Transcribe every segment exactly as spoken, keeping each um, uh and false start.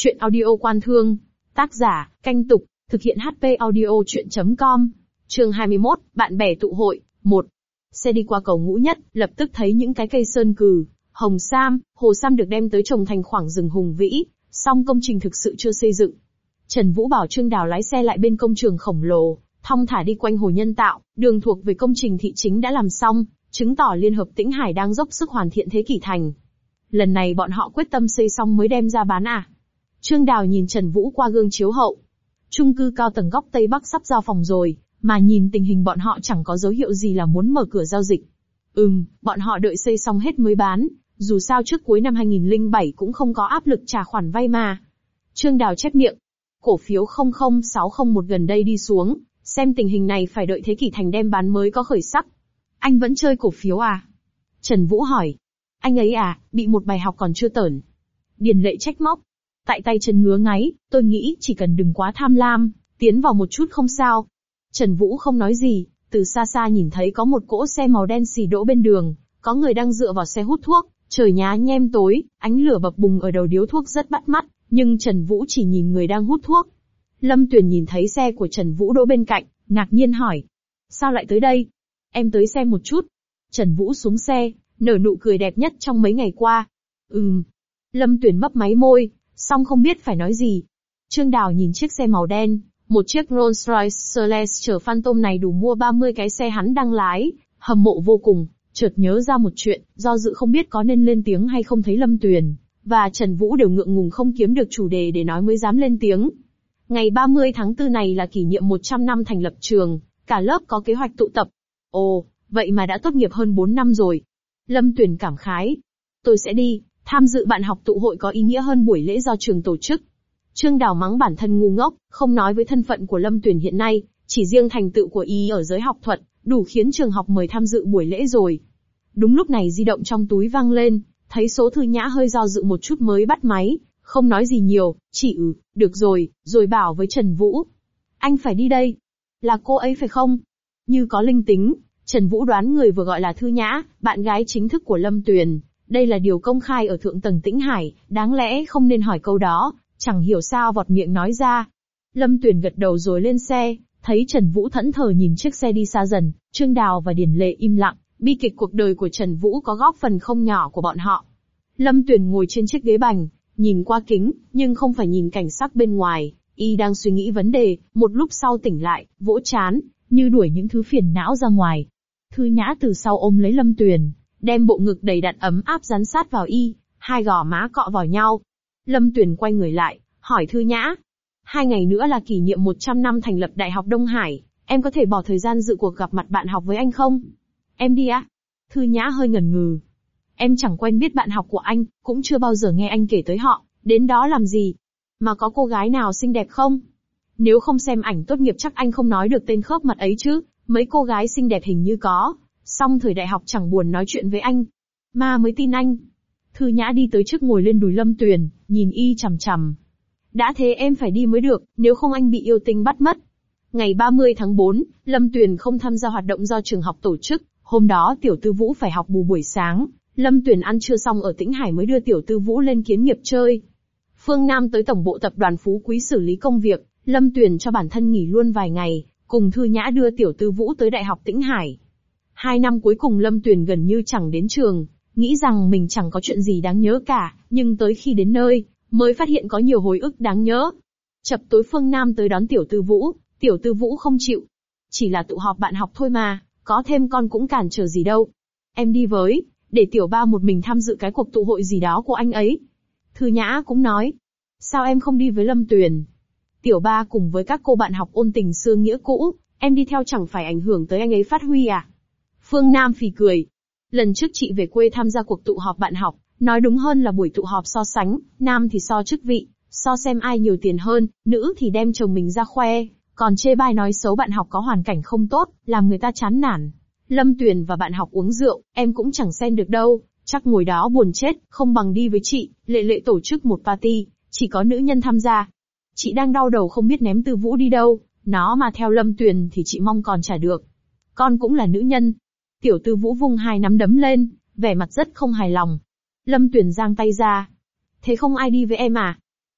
Chuyện audio Quan Thương. Tác giả, Canh Tục, thực hiện hát pê audio chuyện chấm com. Chương hai mươi mốt, bạn bè tụ hội, một. Xe đi qua cầu Ngũ Nhất, lập tức thấy những cái cây sơn cừ, hồng sam, hồ sam được đem tới trồng thành khoảng rừng hùng vĩ, song công trình thực sự chưa xây dựng. Trần Vũ bảo Trương Đào lái xe lại bên công trường khổng lồ, thong thả đi quanh hồ nhân tạo, đường thuộc về công trình thị chính đã làm xong, chứng tỏ Liên hợp Tĩnh Hải đang dốc sức hoàn thiện thế kỷ thành. Lần này bọn họ quyết tâm xây xong mới đem ra bán à? Trương Đào nhìn Trần Vũ qua gương chiếu hậu. Chung cư cao tầng góc Tây Bắc sắp giao phòng rồi, mà nhìn tình hình bọn họ chẳng có dấu hiệu gì là muốn mở cửa giao dịch. Ừm, bọn họ đợi xây xong hết mới bán, dù sao trước cuối năm hai nghìn lẻ bảy cũng không có áp lực trả khoản vay mà. Trương Đào chép miệng. Cổ phiếu không không sáu không một gần đây đi xuống, xem tình hình này phải đợi thế kỷ thành đem bán mới có khởi sắc. Anh vẫn chơi cổ phiếu à? Trần Vũ hỏi. Anh ấy à, bị một bài học còn chưa tởn. Điền Lệ trách móc. Tại tay chân ngứa ngáy, tôi nghĩ chỉ cần đừng quá tham lam, tiến vào một chút không sao. Trần Vũ không nói gì, từ xa xa nhìn thấy có một cỗ xe màu đen xì đỗ bên đường, có người đang dựa vào xe hút thuốc, trời nhá nhem tối, ánh lửa bập bùng ở đầu điếu thuốc rất bắt mắt, nhưng Trần Vũ chỉ nhìn người đang hút thuốc. Lâm Tuyền nhìn thấy xe của Trần Vũ đỗ bên cạnh, ngạc nhiên hỏi. Sao lại tới đây? Em tới xem một chút. Trần Vũ xuống xe, nở nụ cười đẹp nhất trong mấy ngày qua. Ừm. Lâm Tuyền mấp máy môi, song không biết phải nói gì. Trương Đào nhìn chiếc xe màu đen, một chiếc Rolls-Royce Celeste Phantom này đủ mua ba mươi cái xe hắn đang lái, hâm mộ vô cùng, chợt nhớ ra một chuyện, do dự không biết có nên lên tiếng hay không thấy Lâm Tuyền và Trần Vũ đều ngượng ngùng không kiếm được chủ đề để nói mới dám lên tiếng. Ngày ba mươi tháng tư này là kỷ niệm một trăm năm thành lập trường, cả lớp có kế hoạch tụ tập. Ồ, vậy mà đã tốt nghiệp hơn bốn năm rồi. Lâm Tuyền cảm khái. Tôi sẽ đi, tham dự bạn học tụ hội có ý nghĩa hơn buổi lễ do trường tổ chức. Trương Đào mắng bản thân ngu ngốc, không nói với thân phận của Lâm Tuyền hiện nay, chỉ riêng thành tựu của y ở giới học thuật, đủ khiến trường học mời tham dự buổi lễ rồi. Đúng lúc này di động trong túi vang lên, thấy số Thư Nhã hơi do dự một chút mới bắt máy, không nói gì nhiều, chỉ ừ, được rồi, rồi bảo với Trần Vũ. Anh phải đi đây. Là cô ấy phải không? Như có linh tính, Trần Vũ đoán người vừa gọi là Thư Nhã, bạn gái chính thức của Lâm Tuyền. Đây là điều công khai ở thượng tầng Tĩnh Hải, đáng lẽ không nên hỏi câu đó, chẳng hiểu sao vọt miệng nói ra. Lâm Tuyền gật đầu rồi lên xe, thấy Trần Vũ thẫn thờ nhìn chiếc xe đi xa dần, Trương Đào và Điền Lệ im lặng, bi kịch cuộc đời của Trần Vũ có góp phần không nhỏ của bọn họ. Lâm Tuyền ngồi trên chiếc ghế bành, nhìn qua kính, nhưng không phải nhìn cảnh sắc bên ngoài, y đang suy nghĩ vấn đề, một lúc sau tỉnh lại, vỗ trán, như đuổi những thứ phiền não ra ngoài. Thư Nhã từ sau ôm lấy Lâm Tuyền, đem bộ ngực đầy đặn ấm áp dán sát vào y, hai gò má cọ vào nhau. Lâm Tuyền quay người lại, hỏi Thư Nhã. Hai ngày nữa là kỷ niệm một trăm năm thành lập Đại học Đông Hải, em có thể bỏ thời gian dự cuộc gặp mặt bạn học với anh không? Em đi á? Thư Nhã hơi ngần ngừ. Em chẳng quen biết bạn học của anh, cũng chưa bao giờ nghe anh kể tới họ, đến đó làm gì? Mà có cô gái nào xinh đẹp không? Nếu không xem ảnh tốt nghiệp chắc anh không nói được tên khớp mặt ấy chứ, mấy cô gái xinh đẹp hình như có, song thời đại học chẳng buồn nói chuyện với anh. Ma mới tin anh. Thư Nhã đi tới trước ngồi lên đùi Lâm Tuyền, nhìn y chằm chằm. Đã thế em phải đi mới được, nếu không anh bị yêu tinh bắt mất. Ngày ba mươi tháng tư, Lâm Tuyền không tham gia hoạt động do trường học tổ chức, hôm đó Tiểu Tư Vũ phải học bù buổi sáng, Lâm Tuyền ăn trưa xong ở Tĩnh Hải mới đưa Tiểu Tư Vũ lên Kiến Nghiệp chơi. Phương Nam tới tổng bộ tập đoàn Phú Quý xử lý công việc, Lâm Tuyền cho bản thân nghỉ luôn vài ngày, cùng Thư Nhã đưa Tiểu Tư Vũ tới Đại học Tĩnh Hải. Hai năm cuối cùng Lâm Tuyền gần như chẳng đến trường, nghĩ rằng mình chẳng có chuyện gì đáng nhớ cả, nhưng tới khi đến nơi, mới phát hiện có nhiều hồi ức đáng nhớ. Chập tối Phương Nam tới đón Tiểu Tư Vũ, Tiểu Tư Vũ không chịu. Chỉ là tụ họp bạn học thôi mà, có thêm con cũng cản trở gì đâu. Em đi với, để Tiểu Ba một mình tham dự cái cuộc tụ hội gì đó của anh ấy. Thư Nhã cũng nói. Sao em không đi với Lâm Tuyền? Tiểu Ba cùng với các cô bạn học ôn tình xưa nghĩa cũ, em đi theo chẳng phải ảnh hưởng tới anh ấy phát huy à? Phương Nam phì cười. Lần trước chị về quê tham gia cuộc tụ họp bạn học, nói đúng hơn là buổi tụ họp so sánh, nam thì so chức vị, so xem ai nhiều tiền hơn, nữ thì đem chồng mình ra khoe, còn chê bai nói xấu bạn học có hoàn cảnh không tốt, làm người ta chán nản. Lâm Tuyền và bạn học uống rượu, em cũng chẳng xen được đâu, chắc ngồi đó buồn chết, không bằng đi với chị. Lệ Lệ tổ chức một party, chỉ có nữ nhân tham gia. Chị đang đau đầu không biết ném Tư Vũ đi đâu, nó mà theo Lâm Tuyền thì chị mong còn trả được. Con cũng là nữ nhân. Tiểu Tư Vũ vung hai nắm đấm lên, vẻ mặt rất không hài lòng. Lâm Tuyền giang tay ra. Thế không ai đi với em à?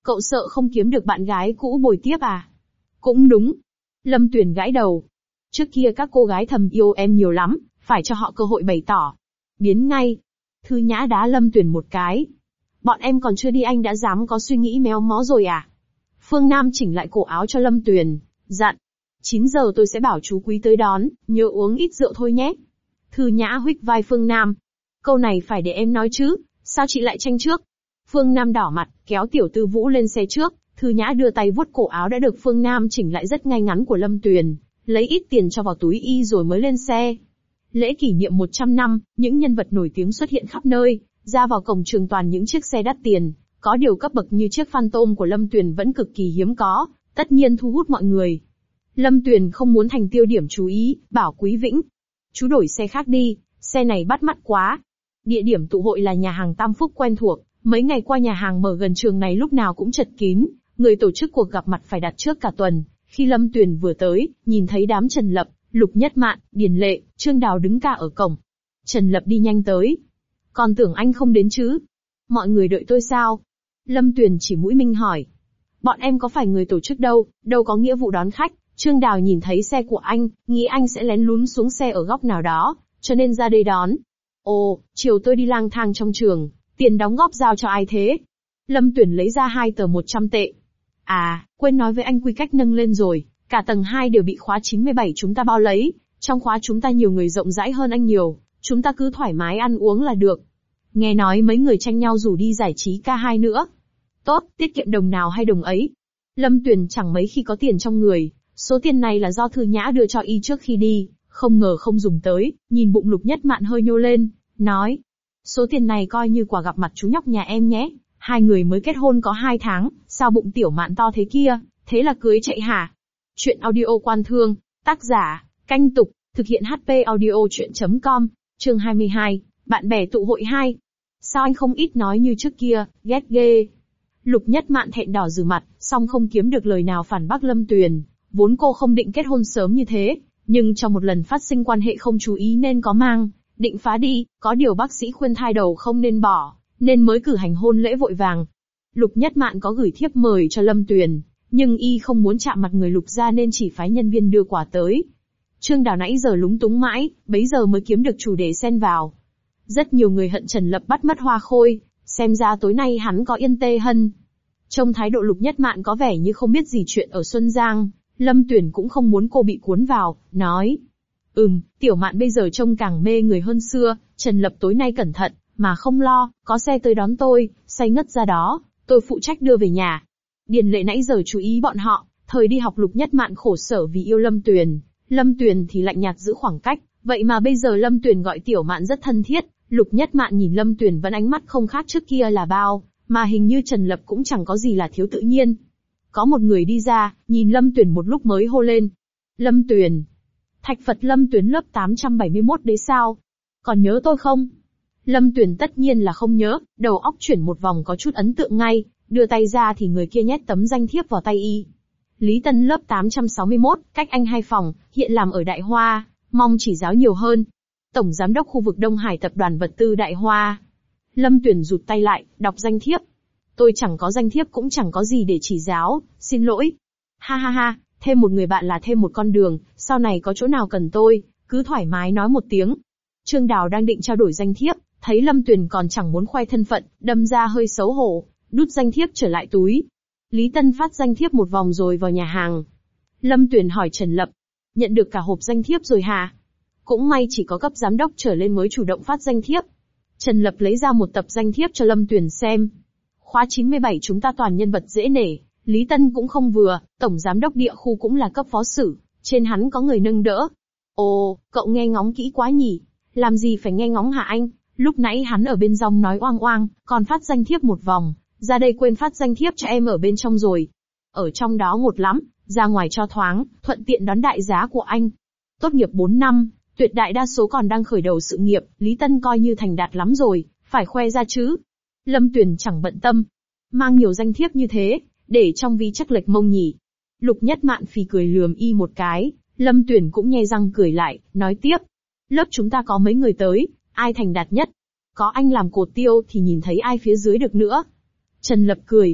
Cậu sợ không kiếm được bạn gái cũ bồi tiếp à? Cũng đúng. Lâm Tuyền gãi đầu. Trước kia các cô gái thầm yêu em nhiều lắm, phải cho họ cơ hội bày tỏ. Biến ngay. Thư Nhã đá Lâm Tuyền một cái. Bọn em còn chưa đi anh đã dám có suy nghĩ méo mó rồi à? Phương Nam chỉnh lại cổ áo cho Lâm Tuyền, dặn. chín giờ tôi sẽ bảo chú Quý tới đón, nhớ uống ít rượu thôi nhé. Thư Nhã huých vai Phương Nam. Câu này phải để em nói chứ, sao chị lại tranh trước? Phương Nam đỏ mặt, kéo Tiểu Tư Vũ lên xe trước. Thư Nhã đưa tay vuốt cổ áo đã được Phương Nam chỉnh lại rất ngay ngắn của Lâm Tuyền, lấy ít tiền cho vào túi y rồi mới lên xe. Lễ kỷ niệm một trăm năm, những nhân vật nổi tiếng xuất hiện khắp nơi, ra vào cổng trường toàn những chiếc xe đắt tiền, có điều cấp bậc như chiếc Phantom của Lâm Tuyền vẫn cực kỳ hiếm có, tất nhiên thu hút mọi người. Lâm Tuyền không muốn thành tiêu điểm chú ý, bảo Quý Vĩnh. Chú đổi xe khác đi, xe này bắt mắt quá. Địa điểm tụ hội là nhà hàng Tam Phúc quen thuộc, mấy ngày qua nhà hàng mở gần trường này lúc nào cũng chật kín, người tổ chức cuộc gặp mặt phải đặt trước cả tuần. Khi Lâm Tuyền vừa tới, nhìn thấy đám Trần Lập, Lục Nhất Mạn, Điền Lệ, Trương Đào đứng cả ở cổng. Trần Lập đi nhanh tới. Còn tưởng anh không đến chứ? Mọi người đợi tôi sao? Lâm Tuyền chỉ mũi minh hỏi. Bọn em có phải người tổ chức đâu, đâu có nghĩa vụ đón khách. Trương Đào nhìn thấy xe của anh, nghĩ anh sẽ lén lún xuống xe ở góc nào đó, cho nên ra đây đón. Ồ, chiều tôi đi lang thang trong trường, tiền đóng góp giao cho ai thế? Lâm Tuyền lấy ra hai tờ một trăm tệ. À, quên nói với anh quy cách nâng lên rồi, cả tầng hai đều bị khóa chín mươi bảy chúng ta bao lấy, trong khóa chúng ta nhiều người rộng rãi hơn anh nhiều, chúng ta cứ thoải mái ăn uống là được. Nghe nói mấy người tranh nhau rủ đi giải trí ca hai nữa. Tốt, tiết kiệm đồng nào hay đồng ấy. Lâm Tuyền chẳng mấy khi có tiền trong người, số tiền này là do Thư Nhã đưa cho y trước khi đi, không ngờ không dùng tới, nhìn bụng Lục Nhất Mạn hơi nhô lên, nói. Số tiền này coi như quà gặp mặt chú nhóc nhà em nhé, hai người mới kết hôn có hai tháng, sao bụng Tiểu Mạn to thế kia, thế là cưới chạy hả? Chuyện audio Quan Thương, tác giả, Canh Tục, thực hiện hát pê audio chuyện chấm com, chương hai mươi hai, bạn bè tụ hội hai. Sao anh không ít nói như trước kia, ghét ghê. Lục Nhất Mạn thẹn đỏ rừ mặt, song không kiếm được lời nào phản bác Lâm Tuyền. Vốn cô không định kết hôn sớm như thế, nhưng trong một lần phát sinh quan hệ không chú ý nên có mang, định phá đi, có điều bác sĩ khuyên thai đầu không nên bỏ, nên mới cử hành hôn lễ vội vàng. Lục Nhất Mạn có gửi thiếp mời cho Lâm Tuyền, nhưng y không muốn chạm mặt người Lục gia nên chỉ phái nhân viên đưa quà tới. Trương Đào nãy giờ lúng túng mãi, bấy giờ mới kiếm được chủ đề xen vào. Rất nhiều người hận Trần Lập bắt mất Hoa Khôi, xem ra tối nay hắn có yên tê hân. Trong thái độ Lục Nhất Mạn có vẻ như không biết gì chuyện ở Xuân Giang, Lâm Tuyền cũng không muốn cô bị cuốn vào, nói. Ừm, Tiểu Mạn bây giờ trông càng mê người hơn xưa, Trần Lập tối nay cẩn thận, mà không lo, có xe tới đón tôi, say ngất ra đó, tôi phụ trách đưa về nhà. Điền Lệ nãy giờ chú ý bọn họ, thời đi học Lục Nhất Mạn khổ sở vì yêu Lâm Tuyền, Lâm Tuyền thì lạnh nhạt giữ khoảng cách, vậy mà bây giờ Lâm Tuyền gọi Tiểu Mạn rất thân thiết, Lục Nhất Mạn nhìn Lâm Tuyền vẫn ánh mắt không khác trước kia là bao, mà hình như Trần Lập cũng chẳng có gì là thiếu tự nhiên. Có một người đi ra, nhìn Lâm Tuyền một lúc mới hô lên. Lâm Tuyền. Thạch Phật Lâm Tuyền lớp tám trăm bảy mươi mốt đấy sao? Còn nhớ tôi không? Lâm Tuyền tất nhiên là không nhớ, đầu óc chuyển một vòng có chút ấn tượng ngay, đưa tay ra thì người kia nhét tấm danh thiếp vào tay y. Lý Tân lớp tám trăm sáu mươi mốt, cách anh hai phòng, hiện làm ở Đại Hoa, mong chỉ giáo nhiều hơn. Tổng Giám đốc khu vực Đông Hải Tập đoàn Vật tư Đại Hoa. Lâm Tuyền rụt tay lại, đọc danh thiếp. Tôi chẳng có danh thiếp cũng chẳng có gì để chỉ giáo, xin lỗi. Ha ha ha, thêm một người bạn là thêm một con đường, sau này có chỗ nào cần tôi, cứ thoải mái nói một tiếng. Trương Đào đang định trao đổi danh thiếp, thấy Lâm Tuyền còn chẳng muốn khoe thân phận, đâm ra hơi xấu hổ, đút danh thiếp trở lại túi. Lý Tân phát danh thiếp một vòng rồi vào nhà hàng. Lâm Tuyền hỏi Trần Lập, nhận được cả hộp danh thiếp rồi hả? Cũng may chỉ có cấp giám đốc trở lên mới chủ động phát danh thiếp. Trần Lập lấy ra một tập danh thiếp cho Lâm Tuyền xem. Khóa chín mươi bảy chúng ta toàn nhân vật dễ nể, Lý Tân cũng không vừa, tổng giám đốc địa khu cũng là cấp phó sử, trên hắn có người nâng đỡ. Ồ, cậu nghe ngóng kỹ quá nhỉ, làm gì phải nghe ngóng hả anh, lúc nãy hắn ở bên trong nói oang oang, còn phát danh thiếp một vòng, ra đây quên phát danh thiếp cho em ở bên trong rồi. Ở trong đó ngột lắm, ra ngoài cho thoáng, thuận tiện đón đại giá của anh. Tốt nghiệp bốn năm, tuyệt đại đa số còn đang khởi đầu sự nghiệp, Lý Tân coi như thành đạt lắm rồi, phải khoe ra chứ. Lâm Tuyền chẳng bận tâm. Mang nhiều danh thiếp như thế, để trong ví chắc lệch mông nhỉ. Lục Nhất Mạn phì cười lườm y một cái, Lâm Tuyền cũng nhe răng cười lại, nói tiếp. Lớp chúng ta có mấy người tới, ai thành đạt nhất? Có anh làm cột tiêu thì nhìn thấy ai phía dưới được nữa. Trần Lập cười.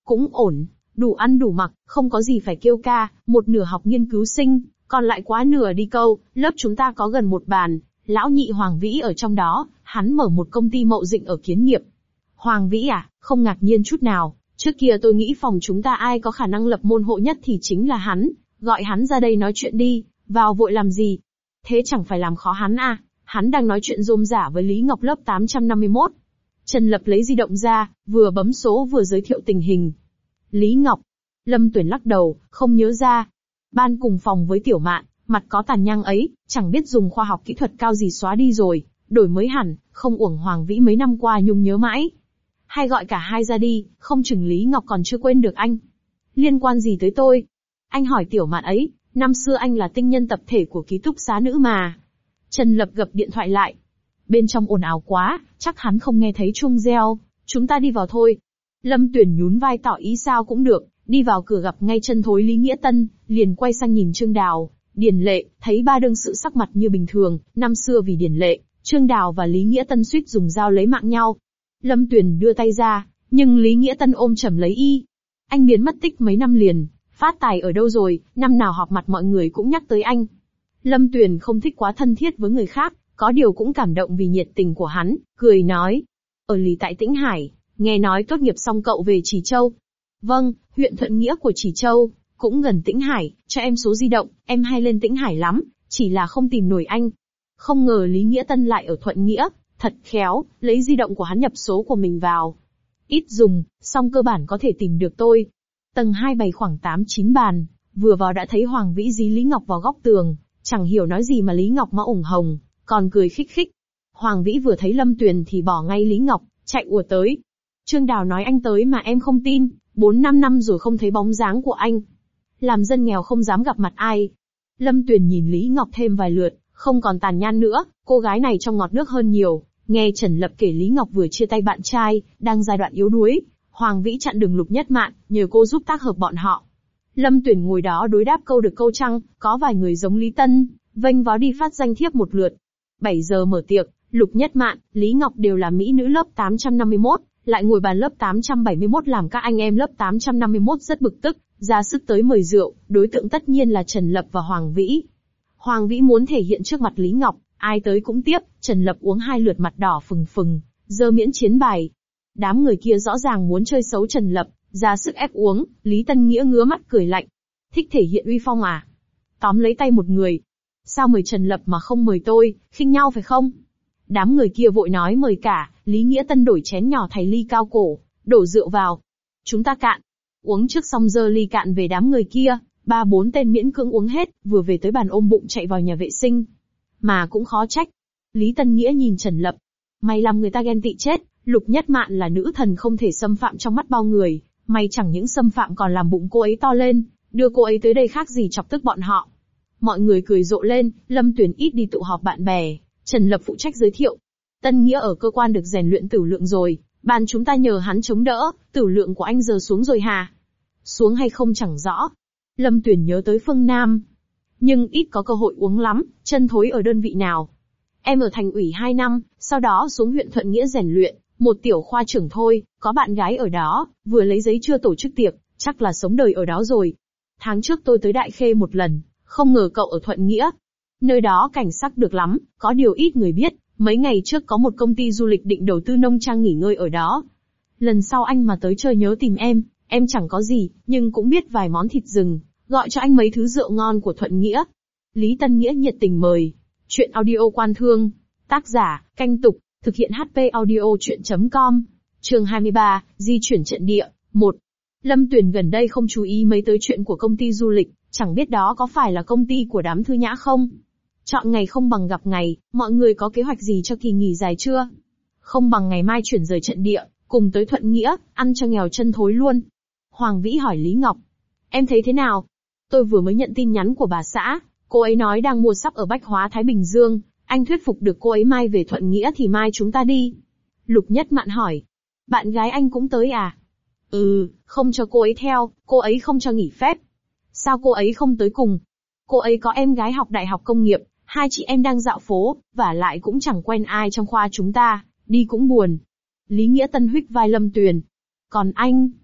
Cũng ổn, đủ ăn đủ mặc, không có gì phải kêu ca, một nửa học nghiên cứu sinh, còn lại quá nửa đi câu, lớp chúng ta có gần một bàn, lão nhị Hoàng Vĩ ở trong đó, hắn mở một công ty mậu dịch ở Kiến Nghiệp. Hoàng Vĩ à, không ngạc nhiên chút nào, trước kia tôi nghĩ phòng chúng ta ai có khả năng lập môn hộ nhất thì chính là hắn, gọi hắn ra đây nói chuyện đi, vào vội làm gì? Thế chẳng phải làm khó hắn à, hắn đang nói chuyện rôm rả với Lý Ngọc lớp tám trăm năm mươi mốt. Trần Lập lấy di động ra, vừa bấm số vừa giới thiệu tình hình. Lý Ngọc. Lâm Tuyển lắc đầu, không nhớ ra. Ban cùng phòng với Tiểu Mạn, mặt có tàn nhang ấy, chẳng biết dùng khoa học kỹ thuật cao gì xóa đi rồi, đổi mới hẳn, không uổng Hoàng Vĩ mấy năm qua nhung nhớ mãi. Hay gọi cả hai ra đi, không chừng Lý Ngọc còn chưa quên được anh. Liên quan gì tới tôi? Anh hỏi Tiểu Mạn ấy, năm xưa anh là tinh nhân tập thể của ký túc xá nữ mà. Trần Lập gập điện thoại lại. Bên trong ồn ào quá, chắc hắn không nghe thấy chuông reo, chúng ta đi vào thôi. Lâm Tuyển nhún vai tỏ ý sao cũng được, đi vào cửa gặp ngay chân thối Lý Nghĩa Tân, liền quay sang nhìn Trương Đào, Điền Lệ, thấy ba đương sự sắc mặt như bình thường, năm xưa vì Điền Lệ, Trương Đào và Lý Nghĩa Tân suýt dùng dao lấy mạng nhau. Lâm Tuyển đưa tay ra, nhưng Lý Nghĩa Tân ôm chầm lấy y. Anh biến mất tích mấy năm liền, phát tài ở đâu rồi, năm nào họp mặt mọi người cũng nhắc tới anh. Lâm Tuyển không thích quá thân thiết với người khác, có điều cũng cảm động vì nhiệt tình của hắn, cười nói. Ở lì tại Tĩnh Hải, nghe nói tốt nghiệp xong cậu về Trì Châu. Vâng, huyện Thuận Nghĩa của Trì Châu, cũng gần Tĩnh Hải, cho em số di động, em hay lên Tĩnh Hải lắm, chỉ là không tìm nổi anh. Không ngờ Lý Nghĩa Tân lại ở Thuận Nghĩa, thật khéo, lấy di động của hắn nhập số của mình vào. Ít dùng, song cơ bản có thể tìm được tôi. Tầng hai bày khoảng tám chín bàn, vừa vào đã thấy Hoàng Vĩ dí Lý Ngọc vào góc tường, chẳng hiểu nói gì mà Lý Ngọc má ửng hồng, còn cười khích khích. Hoàng Vĩ vừa thấy Lâm Tuyền thì bỏ ngay Lý Ngọc, chạy ùa tới. Trương Đào nói anh tới mà em không tin, bốn năm năm rồi không thấy bóng dáng của anh. Làm dân nghèo không dám gặp mặt ai. Lâm Tuyền nhìn Lý Ngọc thêm vài lượt, không còn tàn nhang nữa, cô gái này trong ngọt nước hơn nhiều. Nghe Trần Lập kể Lý Ngọc vừa chia tay bạn trai, đang giai đoạn yếu đuối, Hoàng Vĩ chặn đường Lục Nhất Mạn, nhờ cô giúp tác hợp bọn họ. Lâm Tuyền ngồi đó đối đáp câu được câu trăng, có vài người giống Lý Tân, vênh váo đi phát danh thiếp một lượt. bảy giờ mở tiệc, Lục Nhất Mạn, Lý Ngọc đều là mỹ nữ lớp tám trăm năm mươi mốt, lại ngồi bàn lớp tám trăm bảy mươi mốt làm các anh em lớp tám trăm năm mươi mốt rất bực tức, ra sức tới mời rượu, đối tượng tất nhiên là Trần Lập và Hoàng Vĩ. Hoàng Vĩ muốn thể hiện trước mặt Lý Ngọc, ai tới cũng tiếp, Trần Lập uống hai lượt mặt đỏ phừng phừng, dơ miễn chiến bài. Đám người kia rõ ràng muốn chơi xấu Trần Lập, ra sức ép uống, Lý Tân Nghĩa ngứa mắt cười lạnh. Thích thể hiện uy phong à? Tóm lấy tay một người. Sao mời Trần Lập mà không mời tôi, khinh nhau phải không? Đám người kia vội nói mời cả, Lý Nghĩa Tân đổi chén nhỏ thay ly cao cổ, đổ rượu vào. Chúng ta cạn. Uống trước xong dơ ly cạn về đám người kia, ba bốn tên miễn cưỡng uống hết, vừa về tới bàn ôm bụng chạy vào nhà vệ sinh. Mà cũng khó trách. Lý Tân Nghĩa nhìn Trần Lập. Mày làm người ta ghen tị chết, Lục Nhất Mạn là nữ thần không thể xâm phạm trong mắt bao người, mày chẳng những xâm phạm còn làm bụng cô ấy to lên, đưa cô ấy tới đây khác gì chọc tức bọn họ. Mọi người cười rộ lên, Lâm Tuyền ít đi tụ họp bạn bè, Trần Lập phụ trách giới thiệu. Tân Nghĩa ở cơ quan được rèn luyện tửu lượng rồi, bàn chúng ta nhờ hắn chống đỡ, tửu lượng của anh giờ xuống rồi hà? Xuống hay không chẳng rõ. Lâm Tuyền nhớ tới Phương Nam. Nhưng ít có cơ hội uống lắm, chân thối ở đơn vị nào. Em ở thành ủy hai năm, sau đó xuống huyện Thuận Nghĩa rèn luyện, một tiểu khoa trưởng thôi, có bạn gái ở đó, vừa lấy giấy chưa tổ chức tiệc, chắc là sống đời ở đó rồi. Tháng trước tôi tới Đại Khê một lần, không ngờ cậu ở Thuận Nghĩa. Nơi đó cảnh sắc được lắm, có điều ít người biết, mấy ngày trước có một công ty du lịch định đầu tư nông trang nghỉ ngơi ở đó. Lần sau anh mà tới chơi nhớ tìm em, em chẳng có gì, nhưng cũng biết vài món thịt rừng, gọi cho anh mấy thứ rượu ngon của Thuận Nghĩa. Lý Tân Nghĩa nhiệt tình mời. Chuyện audio quan thương. Tác giả, Canh Tục, thực hiện hát pê audio chuyện chấm com. Chương hai mươi ba, di chuyển trận địa. một. Lâm Tuyền gần đây không chú ý mấy tới chuyện của công ty du lịch, chẳng biết đó có phải là công ty của đám Thư Nhã không? Chọn ngày không bằng gặp ngày, mọi người có kế hoạch gì cho kỳ nghỉ dài chưa? Không bằng ngày mai chuyển rời trận địa, cùng tới Thuận Nghĩa, ăn cho nghèo chân thối luôn. Hoàng Vĩ hỏi Lý Ngọc. Em thấy thế nào? Tôi vừa mới nhận tin nhắn của bà xã, cô ấy nói đang mua sắp ở Bách Hóa Thái Bình Dương, anh thuyết phục được cô ấy mai về Thuận Nghĩa thì mai chúng ta đi. Lục Nhất Mạn hỏi. Bạn gái anh cũng tới à? Ừ, không cho cô ấy theo, cô ấy không cho nghỉ phép. Sao cô ấy không tới cùng? Cô ấy có em gái học đại học công nghiệp, hai chị em đang dạo phố, và lại cũng chẳng quen ai trong khoa chúng ta, đi cũng buồn. Lý Nghĩa Tân huých vai Lâm Tuyền. Còn anh?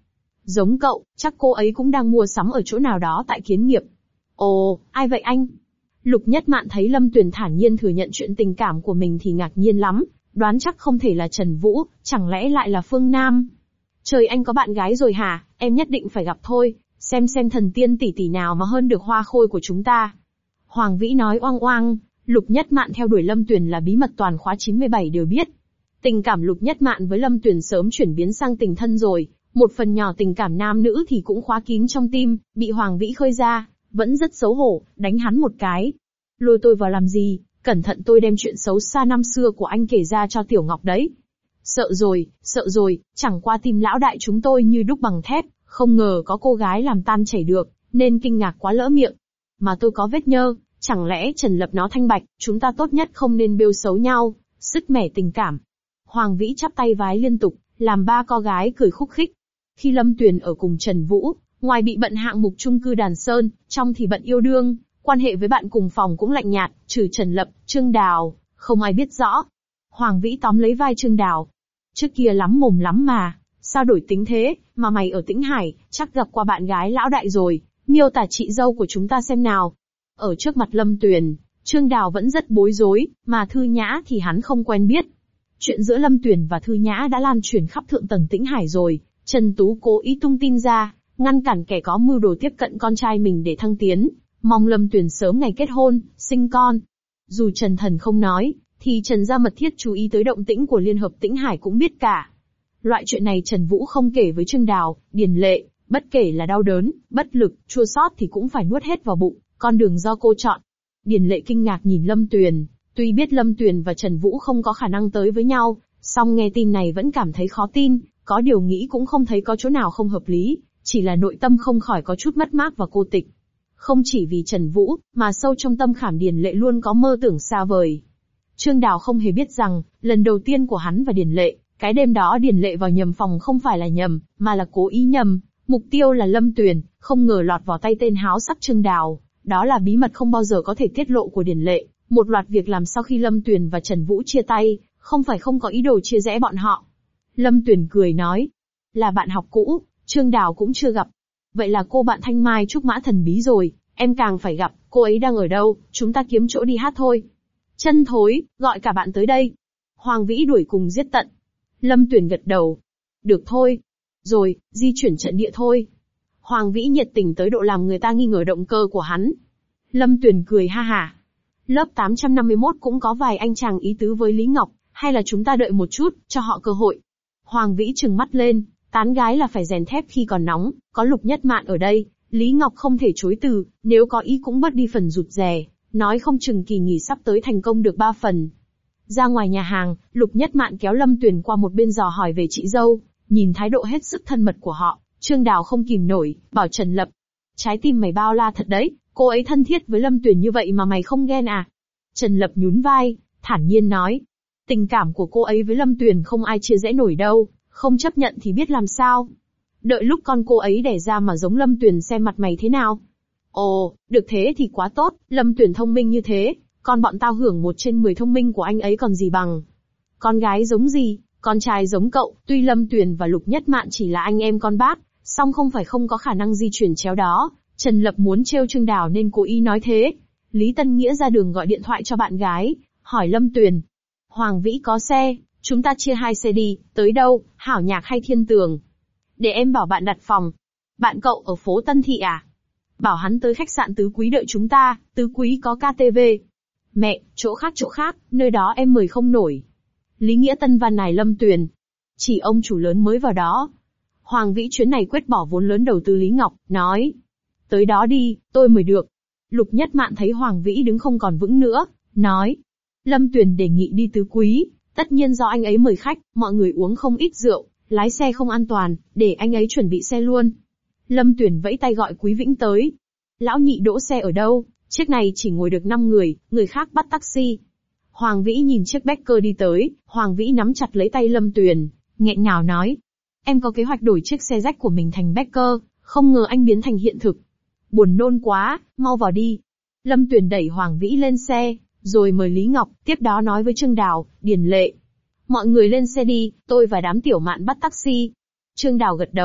Giống cậu, chắc cô ấy cũng đang mua sắm ở chỗ nào đó tại Kiến Nghiệp. Ồ, ai vậy anh? Lục Nhất Mạn thấy Lâm Tuyền thản nhiên thừa nhận chuyện tình cảm của mình thì ngạc nhiên lắm, đoán chắc không thể là Trần Vũ, chẳng lẽ lại là Phương Nam? Trời, anh có bạn gái rồi hả? Em nhất định phải gặp thôi, xem xem thần tiên tỷ tỷ nào mà hơn được Hoa Khôi của chúng ta. Hoàng Vĩ nói oang oang. Lục Nhất Mạn theo đuổi Lâm Tuyền là bí mật toàn khóa chín mươi bảy đều biết. Tình cảm Lục Nhất Mạn với Lâm Tuyền sớm chuyển biến sang tình thân rồi, một phần nhỏ tình cảm nam nữ thì cũng khóa kín trong tim, bị Hoàng Vĩ khơi ra, vẫn rất xấu hổ, đánh hắn một cái. Lôi tôi vào làm gì, cẩn thận tôi đem chuyện xấu xa năm xưa của anh kể ra cho Tiểu Ngọc đấy. Sợ rồi, sợ rồi, chẳng qua tim lão đại chúng tôi như đúc bằng thép, không ngờ có cô gái làm tan chảy được, nên kinh ngạc quá lỡ miệng. Mà tôi có vết nhơ, chẳng lẽ Trần Lập nó thanh bạch, chúng ta tốt nhất không nên bêu xấu nhau, sứt mẻ tình cảm. Hoàng Vĩ chắp tay vái liên tục, làm ba cô gái cười khúc khích. Khi Lâm Tuyền ở cùng Trần Vũ, ngoài bị bận hạng mục chung cư Đàn Sơn, trong thì bận yêu đương, quan hệ với bạn cùng phòng cũng lạnh nhạt, trừ Trần Lập, Trương Đào, không ai biết rõ. Hoàng Vĩ tóm lấy vai Trương Đào. Trước kia lắm mồm lắm mà, sao đổi tính thế, mà mày ở Tĩnh Hải, chắc gặp qua bạn gái lão đại rồi, miêu tả chị dâu của chúng ta xem nào. Ở trước mặt Lâm Tuyền, Trương Đào vẫn rất bối rối, mà Thư Nhã thì hắn không quen biết. Chuyện giữa Lâm Tuyền và Thư Nhã đã lan truyền khắp thượng tầng Tĩnh Hải rồi, Trần Tú cố ý tung tin ra, ngăn cản kẻ có mưu đồ tiếp cận con trai mình để thăng tiến, mong Lâm Tuyền sớm ngày kết hôn, sinh con. Dù Trần Thần không nói, thì Trần gia mật thiết chú ý tới động tĩnh của Liên hợp Tĩnh Hải cũng biết cả. Loại chuyện này Trần Vũ không kể với Trương Đào, Điền Lệ, bất kể là đau đớn, bất lực, chua xót thì cũng phải nuốt hết vào bụng, con đường do cô chọn. Điền Lệ kinh ngạc nhìn Lâm Tuyền, tuy biết Lâm Tuyền và Trần Vũ không có khả năng tới với nhau, song nghe tin này vẫn cảm thấy khó tin, có điều nghĩ cũng không thấy có chỗ nào không hợp lý, chỉ là nội tâm không khỏi có chút mất mát và cô tịch. Không chỉ vì Trần Vũ, mà sâu trong tâm khảm Điền Lệ luôn có mơ tưởng xa vời. Trương Đào không hề biết rằng, lần đầu tiên của hắn và Điền Lệ, cái đêm đó Điền Lệ vào nhầm phòng không phải là nhầm, mà là cố ý nhầm, mục tiêu là Lâm Tuyền, không ngờ lọt vào tay tên háo sắc Trương Đào. Đó là bí mật không bao giờ có thể tiết lộ của Điền Lệ, một loạt việc làm sau khi Lâm Tuyền và Trần Vũ chia tay, không phải không có ý đồ chia rẽ bọn họ. Lâm Tuyền cười nói, là bạn học cũ, Trương Đào cũng chưa gặp. Vậy là cô bạn Thanh Mai Trúc Mã thần bí rồi, em càng phải gặp, cô ấy đang ở đâu, chúng ta kiếm chỗ đi hát thôi. Chân thối, gọi cả bạn tới đây. Hoàng Vĩ đuổi cùng giết tận. Lâm Tuyền gật đầu. Được thôi. Rồi, di chuyển trận địa thôi. Hoàng Vĩ nhiệt tình tới độ làm người ta nghi ngờ động cơ của hắn. Lâm Tuyền cười ha hả. Lớp tám trăm năm mươi mốt cũng có vài anh chàng ý tứ với Lý Ngọc, hay là chúng ta đợi một chút, cho họ cơ hội. Hoàng Vĩ trừng mắt lên, tán gái là phải rèn thép khi còn nóng, có Lục Nhất Mạn ở đây, Lý Ngọc không thể chối từ, nếu có ý cũng bớt đi phần rụt rè, nói không chừng kỳ nghỉ sắp tới thành công được ba phần. Ra ngoài nhà hàng, Lục Nhất Mạn kéo Lâm Tuyền qua một bên dò hỏi về chị dâu, nhìn thái độ hết sức thân mật của họ, Trương Đào không kìm nổi, bảo Trần Lập. Trái tim mày bao la thật đấy, cô ấy thân thiết với Lâm Tuyền như vậy mà mày không ghen à? Trần Lập nhún vai, thản nhiên nói. Tình cảm của cô ấy với Lâm Tuyền không ai chia rẽ nổi đâu, không chấp nhận thì biết làm sao. Đợi lúc con cô ấy đẻ ra mà giống Lâm Tuyền xem mặt mày thế nào. Ồ, được thế thì quá tốt, Lâm Tuyền thông minh như thế, con bọn tao hưởng một trên mười thông minh của anh ấy còn gì bằng. Con gái giống gì, con trai giống cậu, tuy Lâm Tuyền và Lục Nhất Mạn chỉ là anh em con bác, song không phải không có khả năng di chuyển chéo đó. Trần Lập muốn trêu Trương Đào nên cố ý nói thế. Lý Tân Nghĩa ra đường gọi điện thoại cho bạn gái, hỏi Lâm Tuyền. Hoàng Vĩ có xe, chúng ta chia hai xe đi, tới đâu, Hảo Nhạc hay Thiên Tường? Để em bảo bạn đặt phòng. Bạn cậu ở phố Tân Thị à? Bảo hắn tới khách sạn Tứ Quý đợi chúng ta, Tứ Quý có ca tê vê. Mẹ, chỗ khác chỗ khác, nơi đó em mời không nổi. Lý Nghĩa Tân van nài Lâm Tuyền. Chỉ ông chủ lớn mới vào đó. Hoàng Vĩ chuyến này quyết bỏ vốn lớn đầu tư Lý Ngọc, nói. Tới đó đi, tôi mời được. Lục Nhất Mạn thấy Hoàng Vĩ đứng không còn vững nữa, nói. Lâm Tuyền đề nghị đi Tứ Quý, tất nhiên do anh ấy mời khách, mọi người uống không ít rượu, lái xe không an toàn, để anh ấy chuẩn bị xe luôn. Lâm Tuyền vẫy tay gọi Quý Vĩnh tới. Lão nhị đỗ xe ở đâu? Chiếc này chỉ ngồi được năm người, người khác bắt taxi. Hoàng Vĩ nhìn chiếc Becker đi tới, Hoàng Vĩ nắm chặt lấy tay Lâm Tuyền, nghẹn ngào nói. Em có kế hoạch đổi chiếc xe rách của mình thành Becker, không ngờ anh biến thành hiện thực. Buồn nôn quá, mau vào đi. Lâm Tuyền đẩy Hoàng Vĩ lên xe, rồi mời Lý Ngọc, tiếp đó nói với Trương Đào, Điền Lệ. Mọi người lên xe đi, tôi và đám tiểu mạn bắt taxi. Trương Đào gật đầu,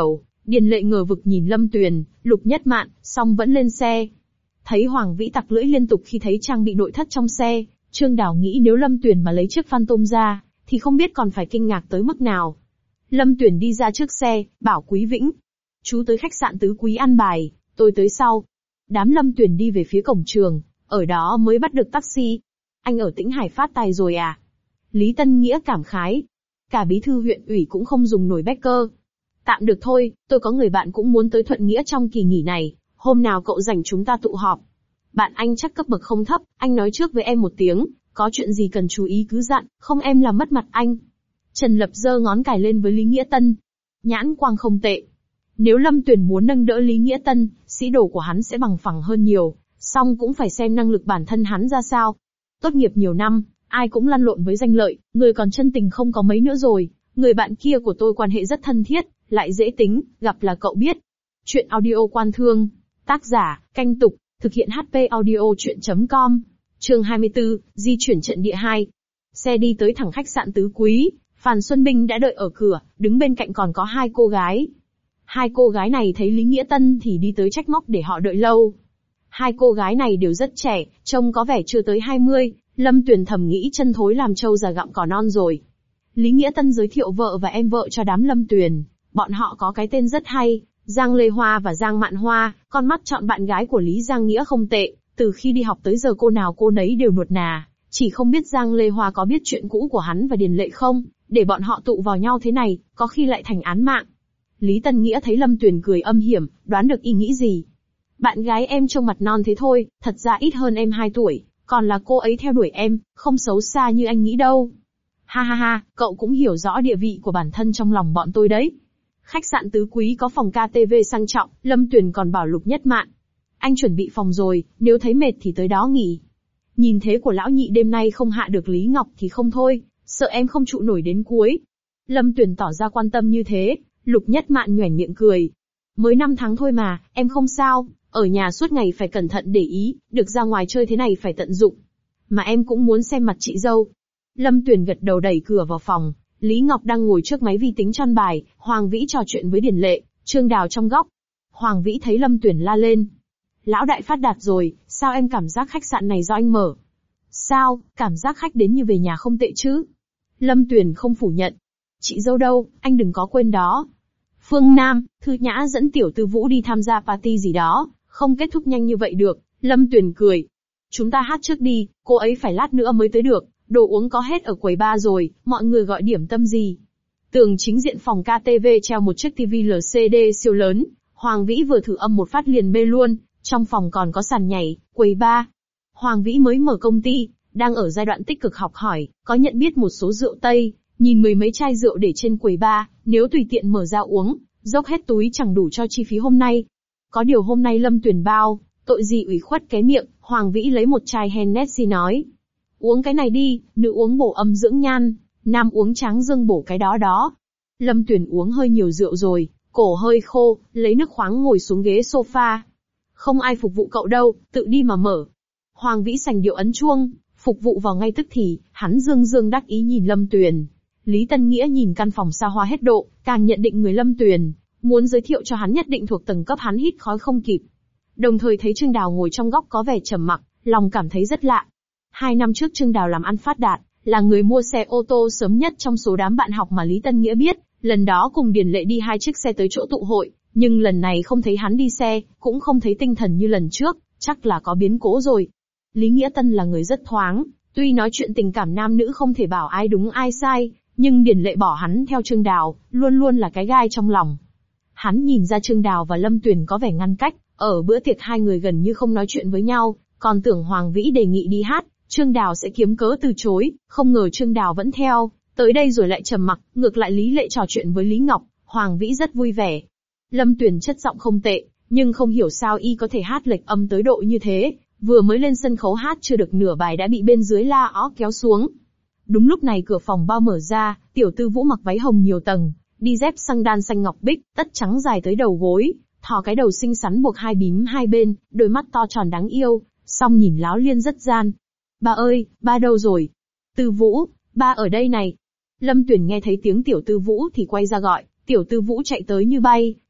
Điền Lệ ngờ vực nhìn Lâm Tuyền, Lục Nhất Mạn, xong vẫn lên xe. Thấy Hoàng Vĩ tặc lưỡi liên tục khi thấy trang bị nội thất trong xe, Trương Đào nghĩ nếu Lâm Tuyền mà lấy chiếc Phantom ra, thì không biết còn phải kinh ngạc tới mức nào. Lâm Tuyền đi ra trước xe, bảo Quý Vĩnh. Chú tới khách sạn Tứ Quý ăn bài, tôi tới sau. Đám Lâm Tuyền đi về phía cổng trường, ở đó mới bắt được taxi. Anh ở Tĩnh Hải phát tài rồi à? Lý Tân Nghĩa cảm khái. Cả bí thư huyện ủy cũng không dùng nổi Becker. Tạm được thôi, tôi có người bạn cũng muốn tới Thuận Nghĩa trong kỳ nghỉ này, hôm nào cậu rảnh chúng ta tụ họp. Bạn anh chắc cấp bậc không thấp, anh nói trước với em một tiếng, có chuyện gì cần chú ý cứ dặn, không em làm mất mặt anh. Trần Lập giơ ngón cài lên với Lý Nghĩa Tân. Nhãn quang không tệ. Nếu Lâm Tuyền muốn nâng đỡ Lý Nghĩa Tân, sĩ đồ của hắn sẽ bằng phẳng hơn nhiều, song cũng phải xem năng lực bản thân hắn ra sao. Tốt nghiệp nhiều năm, ai cũng lăn lộn với danh lợi, người còn chân tình không có mấy nữa rồi. Người bạn kia của tôi quan hệ rất thân thiết, lại dễ tính, gặp là cậu biết. Chuyện audio Quan Thương. Tác giả, Canh Tục, thực hiện hát pê audio chuyện chấm com. Chương hai mươi tư, di chuyển trận địa hai. Xe đi tới thẳng khách sạn Tứ Quý, Phan Xuân Binh đã đợi ở cửa, đứng bên cạnh còn có hai cô gái. Hai cô gái này thấy Lý Nghĩa Tân thì đi tới trách móc để họ đợi lâu. Hai cô gái này đều rất trẻ, trông có vẻ chưa tới hai mươi, Lâm Tuyền thầm nghĩ chân thối làm trâu già gặm cỏ non rồi. Lý Nghĩa Tân giới thiệu vợ và em vợ cho đám Lâm Tuyền, bọn họ có cái tên rất hay, Giang Lê Hoa và Giang Mạn Hoa, con mắt chọn bạn gái của Lý Giang Nghĩa không tệ, từ khi đi học tới giờ cô nào cô nấy đều nuột nà, chỉ không biết Giang Lê Hoa có biết chuyện cũ của hắn và Điền Lệ không, để bọn họ tụ vào nhau thế này, có khi lại thành án mạng. Lý Tân Nghĩa thấy Lâm Tuyền cười âm hiểm, đoán được y nghĩ gì. Bạn gái em trông mặt non thế thôi, thật ra ít hơn em hai tuổi, còn là cô ấy theo đuổi em, không xấu xa như anh nghĩ đâu. Ha ha ha, cậu cũng hiểu rõ địa vị của bản thân trong lòng bọn tôi đấy. Khách sạn Tứ Quý có phòng ca tê vê sang trọng, Lâm Tuyền còn bảo Lục Nhất Mạn. Anh chuẩn bị phòng rồi, nếu thấy mệt thì tới đó nghỉ. Nhìn thế của lão nhị đêm nay không hạ được Lý Ngọc thì không thôi, sợ em không trụ nổi đến cuối. Lâm Tuyền tỏ ra quan tâm như thế, Lục Nhất Mạn nhoẻn miệng cười. Mới năm tháng thôi mà, em không sao, ở nhà suốt ngày phải cẩn thận để ý, được ra ngoài chơi thế này phải tận dụng. Mà em cũng muốn xem mặt chị dâu. Lâm Tuyền gật đầu đẩy cửa vào phòng, Lý Ngọc đang ngồi trước máy vi tính chon bài, Hoàng Vĩ trò chuyện với Điền Lệ, Trương Đào trong góc. Hoàng Vĩ thấy Lâm Tuyền la lên. Lão đại phát đạt rồi, sao em cảm giác khách sạn này do anh mở? Sao, cảm giác khách đến như về nhà không tệ chứ? Lâm Tuyền không phủ nhận. Chị dâu đâu, anh đừng có quên đó. Phương Nam, Thư Nhã dẫn tiểu tư Vũ đi tham gia party gì đó, không kết thúc nhanh như vậy được, Lâm Tuyền cười. Chúng ta hát trước đi, cô ấy phải lát nữa mới tới được, đồ uống có hết ở quầy bar rồi, mọi người gọi điểm tâm gì. Tường chính diện phòng ca tê vê treo một chiếc tivi lờ xê đê siêu lớn, Hoàng Vĩ vừa thử âm một phát liền mê luôn, trong phòng còn có sàn nhảy, quầy bar. Hoàng Vĩ mới mở công ty, đang ở giai đoạn tích cực học hỏi, có nhận biết một số rượu Tây, nhìn mười mấy chai rượu để trên quầy bar, nếu tùy tiện mở ra uống, dốc hết túi chẳng đủ cho chi phí hôm nay. Có điều hôm nay Lâm Tuyền bao, tội gì ủy khuất cái miệng, Hoàng Vĩ lấy một chai Hennessy nói. Uống cái này đi, nữ uống bổ âm dưỡng nhan, nam uống tráng dương bổ cái đó đó. Lâm Tuyền uống hơi nhiều rượu rồi, cổ hơi khô, lấy nước khoáng ngồi xuống ghế sofa. Không ai phục vụ cậu đâu, tự đi mà mở. Hoàng Vĩ sành điệu ấn chuông, phục vụ vào ngay tức thì, hắn dương dương đắc ý nhìn Lâm Tuyền. Lý Tân Nghĩa nhìn căn phòng xa hoa hết độ, càng nhận định người Lâm Tuyền, muốn giới thiệu cho hắn nhất định thuộc tầng cấp hắn hít khói không kịp. Đồng thời thấy Trương Đào ngồi trong góc có vẻ trầm mặc, lòng cảm thấy rất lạ. Hai năm trước Trương Đào làm ăn phát đạt, là người mua xe ô tô sớm nhất trong số đám bạn học mà Lý Tân Nghĩa biết, lần đó cùng Điền Lệ đi hai chiếc xe tới chỗ tụ hội, nhưng lần này không thấy hắn đi xe, cũng không thấy tinh thần như lần trước, chắc là có biến cố rồi. Lý Nghĩa Tân là người rất thoáng, tuy nói chuyện tình cảm nam nữ không thể bảo ai đúng ai sai, nhưng Điền Lệ bỏ hắn theo Trương Đào, luôn luôn là cái gai trong lòng. Hắn nhìn ra Trương Đào và Lâm Tuyền có vẻ ngăn cách, ở bữa tiệc hai người gần như không nói chuyện với nhau, còn tưởng Hoàng Vĩ đề nghị đi hát, Trương Đào sẽ kiếm cớ từ chối, không ngờ Trương Đào vẫn theo, tới đây rồi lại trầm mặc, ngược lại Lý Lệ trò chuyện với Lý Ngọc, Hoàng Vĩ rất vui vẻ. Lâm Tuyền chất giọng không tệ, nhưng không hiểu sao y có thể hát lệch âm tới độ như thế, vừa mới lên sân khấu hát chưa được nửa bài đã bị bên dưới la ó kéo xuống. Đúng lúc này cửa phòng bao mở ra, tiểu tư Vũ mặc váy hồng nhiều tầng, đi dép xăng đan xanh ngọc bích, tất trắng dài tới đầu gối, thò cái đầu xinh xắn buộc hai bím hai bên, đôi mắt to tròn đáng yêu, song nhìn láo liên rất gian. Ba ơi, ba đâu rồi? Tư Vũ, ba ở đây này. Lâm Tuyền nghe thấy tiếng tiểu tư Vũ thì quay ra gọi, tiểu tư Vũ chạy tới như bay,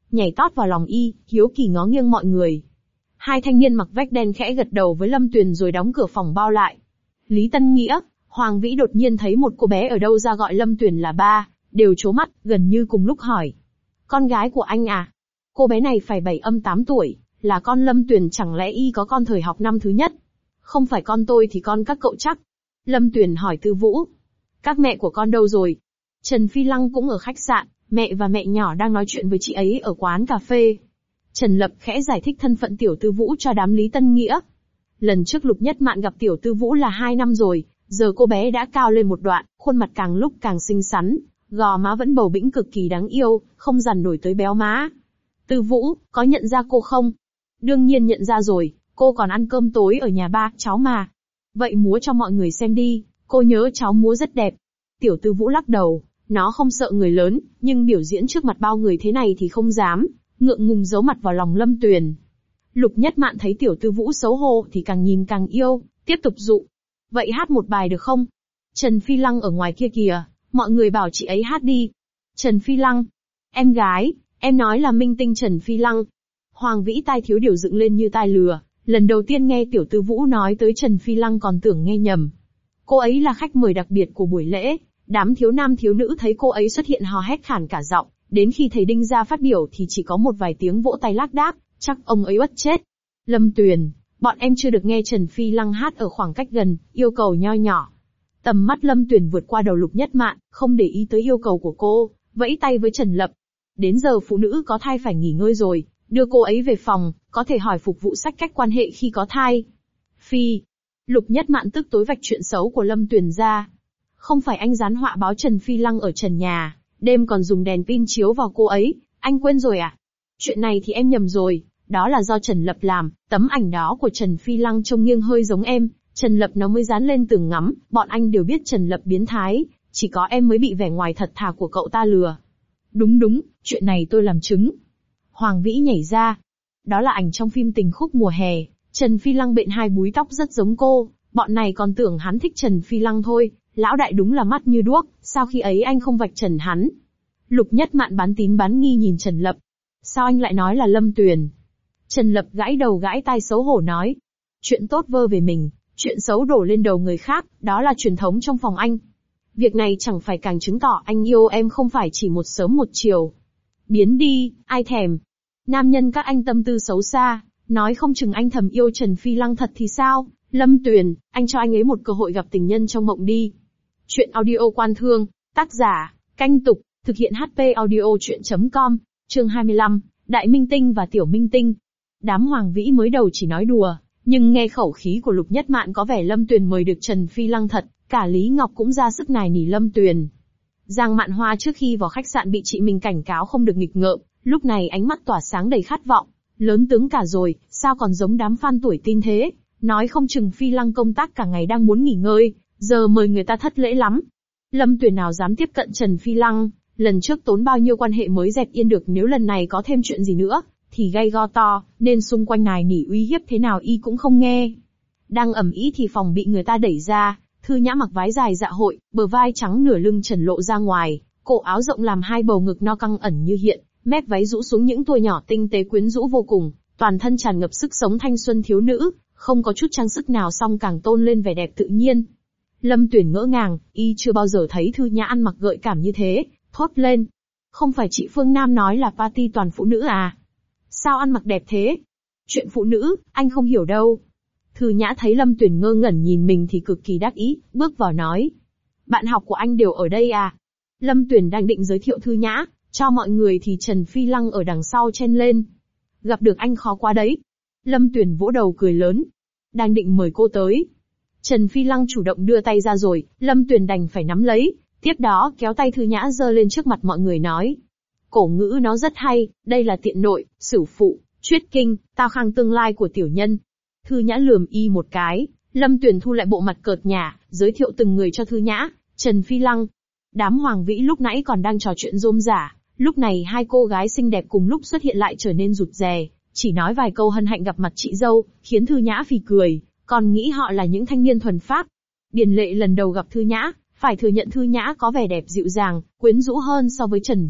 nhảy tót vào lòng y, hiếu kỳ ngó nghiêng mọi người. Hai thanh niên mặc vest đen khẽ gật đầu với Lâm Tuyền rồi đóng cửa phòng bao lại. Lý Tân Nghĩa, Hoàng Vĩ đột nhiên thấy một cô bé ở đâu ra gọi Lâm Tuyền là ba, đều trố mắt, gần như cùng lúc hỏi. Con gái của anh à? Cô bé này phải bảy âm tám tuổi, là con Lâm Tuyền, chẳng lẽ y có con thời học năm thứ nhất? Không phải con tôi thì con các cậu chắc. Lâm Tuyền hỏi Tư Vũ. Các mẹ của con đâu rồi? Trần Phi Lăng cũng ở khách sạn, mẹ và mẹ nhỏ đang nói chuyện với chị ấy ở quán cà phê. Trần Lập khẽ giải thích thân phận Tiểu Tư Vũ cho đám Lý Tân Nghĩa. Lần trước Lục Nhất Mạn gặp Tiểu Tư Vũ là hai năm rồi, giờ cô bé đã cao lên một đoạn, khuôn mặt càng lúc càng xinh xắn, gò má vẫn bầu bĩnh cực kỳ đáng yêu, không dằn nổi tới béo má. Tư Vũ, có nhận ra cô không? Đương nhiên nhận ra rồi, cô còn ăn cơm tối ở nhà ba cháu mà. Vậy múa cho mọi người xem đi, cô nhớ cháu múa rất đẹp. Tiểu Tư Vũ lắc đầu, nó không sợ người lớn, nhưng biểu diễn trước mặt bao người thế này thì không dám, ngượng ngùng giấu mặt vào lòng Lâm Tuyền. Lục Nhất Mạn thấy Tiểu Tư Vũ xấu hổ thì càng nhìn càng yêu, tiếp tục dụ. Vậy hát một bài được không? Trần Phi Lăng ở ngoài kia kìa, mọi người bảo chị ấy hát đi. Trần Phi Lăng? Em gái, em nói là minh tinh Trần Phi Lăng. Hoàng Vĩ tai thiếu điều dựng lên như tai lừa, lần đầu tiên nghe Tiểu Tư Vũ nói tới Trần Phi Lăng còn tưởng nghe nhầm. Cô ấy là khách mời đặc biệt của buổi lễ, đám thiếu nam thiếu nữ thấy cô ấy xuất hiện hò hét khản cả giọng, đến khi thầy Đinh ra phát biểu thì chỉ có một vài tiếng vỗ tay lác đác, chắc ông ấy uất chết. Lâm Tuyền, bọn em chưa được nghe Trần Phi Lăng hát ở khoảng cách gần, yêu cầu nho nhỏ. Tầm mắt Lâm Tuyền vượt qua đầu Lục Nhất Mạn, không để ý tới yêu cầu của cô, vẫy tay với Trần Lập. Đến giờ phụ nữ có thai phải nghỉ ngơi rồi, đưa cô ấy về phòng, có thể hỏi phục vụ sách cách quan hệ khi có thai. Phi. Lục Nhất Mạn tức tối vạch chuyện xấu của Lâm Tuyền ra. Không phải anh dán họa báo Trần Phi Lăng ở trần nhà, đêm còn dùng đèn pin chiếu vào cô ấy, anh quên rồi à? Chuyện này thì em nhầm rồi, đó là do Trần Lập làm, tấm ảnh đó của Trần Phi Lăng trông nghiêng hơi giống em, Trần Lập nó mới dán lên tường ngắm, bọn anh đều biết Trần Lập biến thái, chỉ có em mới bị vẻ ngoài thật thà của cậu ta lừa. Đúng đúng, chuyện này tôi làm chứng. Hoàng Vĩ nhảy ra. Đó là ảnh trong phim Tình Khúc Mùa Hè, Trần Phi Lăng bện hai búi tóc rất giống cô, bọn này còn tưởng hắn thích Trần Phi Lăng thôi, lão đại đúng là mắt như đuốc, sao khi ấy anh không vạch trần hắn? Lục Nhất Mạn bán tín bán nghi nhìn Trần Lập. Sao anh lại nói là Lâm Tuyền? Trần Lập gãi đầu gãi tai xấu hổ nói. Chuyện tốt vơ về mình, chuyện xấu đổ lên đầu người khác, đó là truyền thống trong phòng anh. Việc này chẳng phải càng chứng tỏ anh yêu em không phải chỉ một sớm một chiều. Biến đi, ai thèm. Nam nhân các anh tâm tư xấu xa, nói không chừng anh thầm yêu Trần Phi Lăng thật thì sao? Lâm Tuyền, anh cho anh ấy một cơ hội gặp tình nhân trong mộng đi. Chuyện audio Quan Thương, tác giả, Canh Tục, thực hiện hát pê audio chuyện chấm com, chương hai mươi lăm, Đại Minh Tinh và Tiểu Minh Tinh. Đám Hoàng Vĩ mới đầu chỉ nói đùa, nhưng nghe khẩu khí của Lục Nhất Mạn có vẻ Lâm Tuyền mời được Trần Phi Lăng thật, cả Lý Ngọc cũng ra sức nài nỉ Lâm Tuyền. Giang Mạn Hoa trước khi vào khách sạn bị chị mình cảnh cáo không được nghịch ngợm, lúc này ánh mắt tỏa sáng đầy khát vọng, lớn tướng cả rồi, sao còn giống đám fan tuổi tin thế, nói không chừng Phi Lăng công tác cả ngày đang muốn nghỉ ngơi, giờ mời người ta thất lễ lắm. Lâm Tuyền nào dám tiếp cận Trần Phi Lăng, lần trước tốn bao nhiêu quan hệ mới dẹp yên được, nếu lần này có thêm chuyện gì nữa, thì gây go to, nên xung quanh nài nỉ uy hiếp thế nào y cũng không nghe. Đang ầm ĩ thì phòng bị người ta đẩy ra, Thư Nhã mặc váy dài dạ hội, bờ vai trắng nửa lưng trần lộ ra ngoài, cổ áo rộng làm hai bầu ngực no căng ẩn như hiện, mép váy rũ xuống những tua nhỏ tinh tế quyến rũ vô cùng, toàn thân tràn ngập sức sống thanh xuân thiếu nữ, không có chút trang sức nào song càng tôn lên vẻ đẹp tự nhiên. Lâm Tuyền ngỡ ngàng, y chưa bao giờ thấy Thư Nhã ăn mặc gợi cảm như thế, thốt lên. Không phải chị Phương Nam nói là party toàn phụ nữ à? Sao ăn mặc đẹp thế? Chuyện phụ nữ, anh không hiểu đâu. Thư Nhã thấy Lâm Tuyền ngơ ngẩn nhìn mình thì cực kỳ đắc ý, bước vào nói. Bạn học của anh đều ở đây à? Lâm Tuyền đang định giới thiệu Thư Nhã cho mọi người thì Trần Phi Lăng ở đằng sau chen lên. Gặp được anh khó quá đấy. Lâm Tuyền vỗ đầu cười lớn. Đang định mời cô tới. Trần Phi Lăng chủ động đưa tay ra rồi, Lâm Tuyền đành phải nắm lấy, tiếp đó kéo tay Thư Nhã giơ lên trước mặt mọi người nói. Cổ ngữ nó rất hay, đây là tiện nội, sử phụ, truyết kinh, tao khang tương lai của tiểu nhân. Thư Nhã lườm y một cái, Lâm Tuyền thu lại bộ mặt cợt nhả, giới thiệu từng người cho Thư Nhã. Trần Phi Lăng. Đám Hoàng Vĩ lúc nãy còn đang trò chuyện rôm rả, lúc này hai cô gái xinh đẹp cùng lúc xuất hiện lại trở nên rụt rè, chỉ nói vài câu hân hạnh gặp mặt chị dâu, khiến Thư Nhã phì cười, còn nghĩ họ là những thanh niên thuần phác. Điền Lệ lần đầu gặp Thư Nhã, phải thừa nhận Thư Nhã có vẻ đẹp dịu dàng, quyến rũ hơn so với Trần Vũ,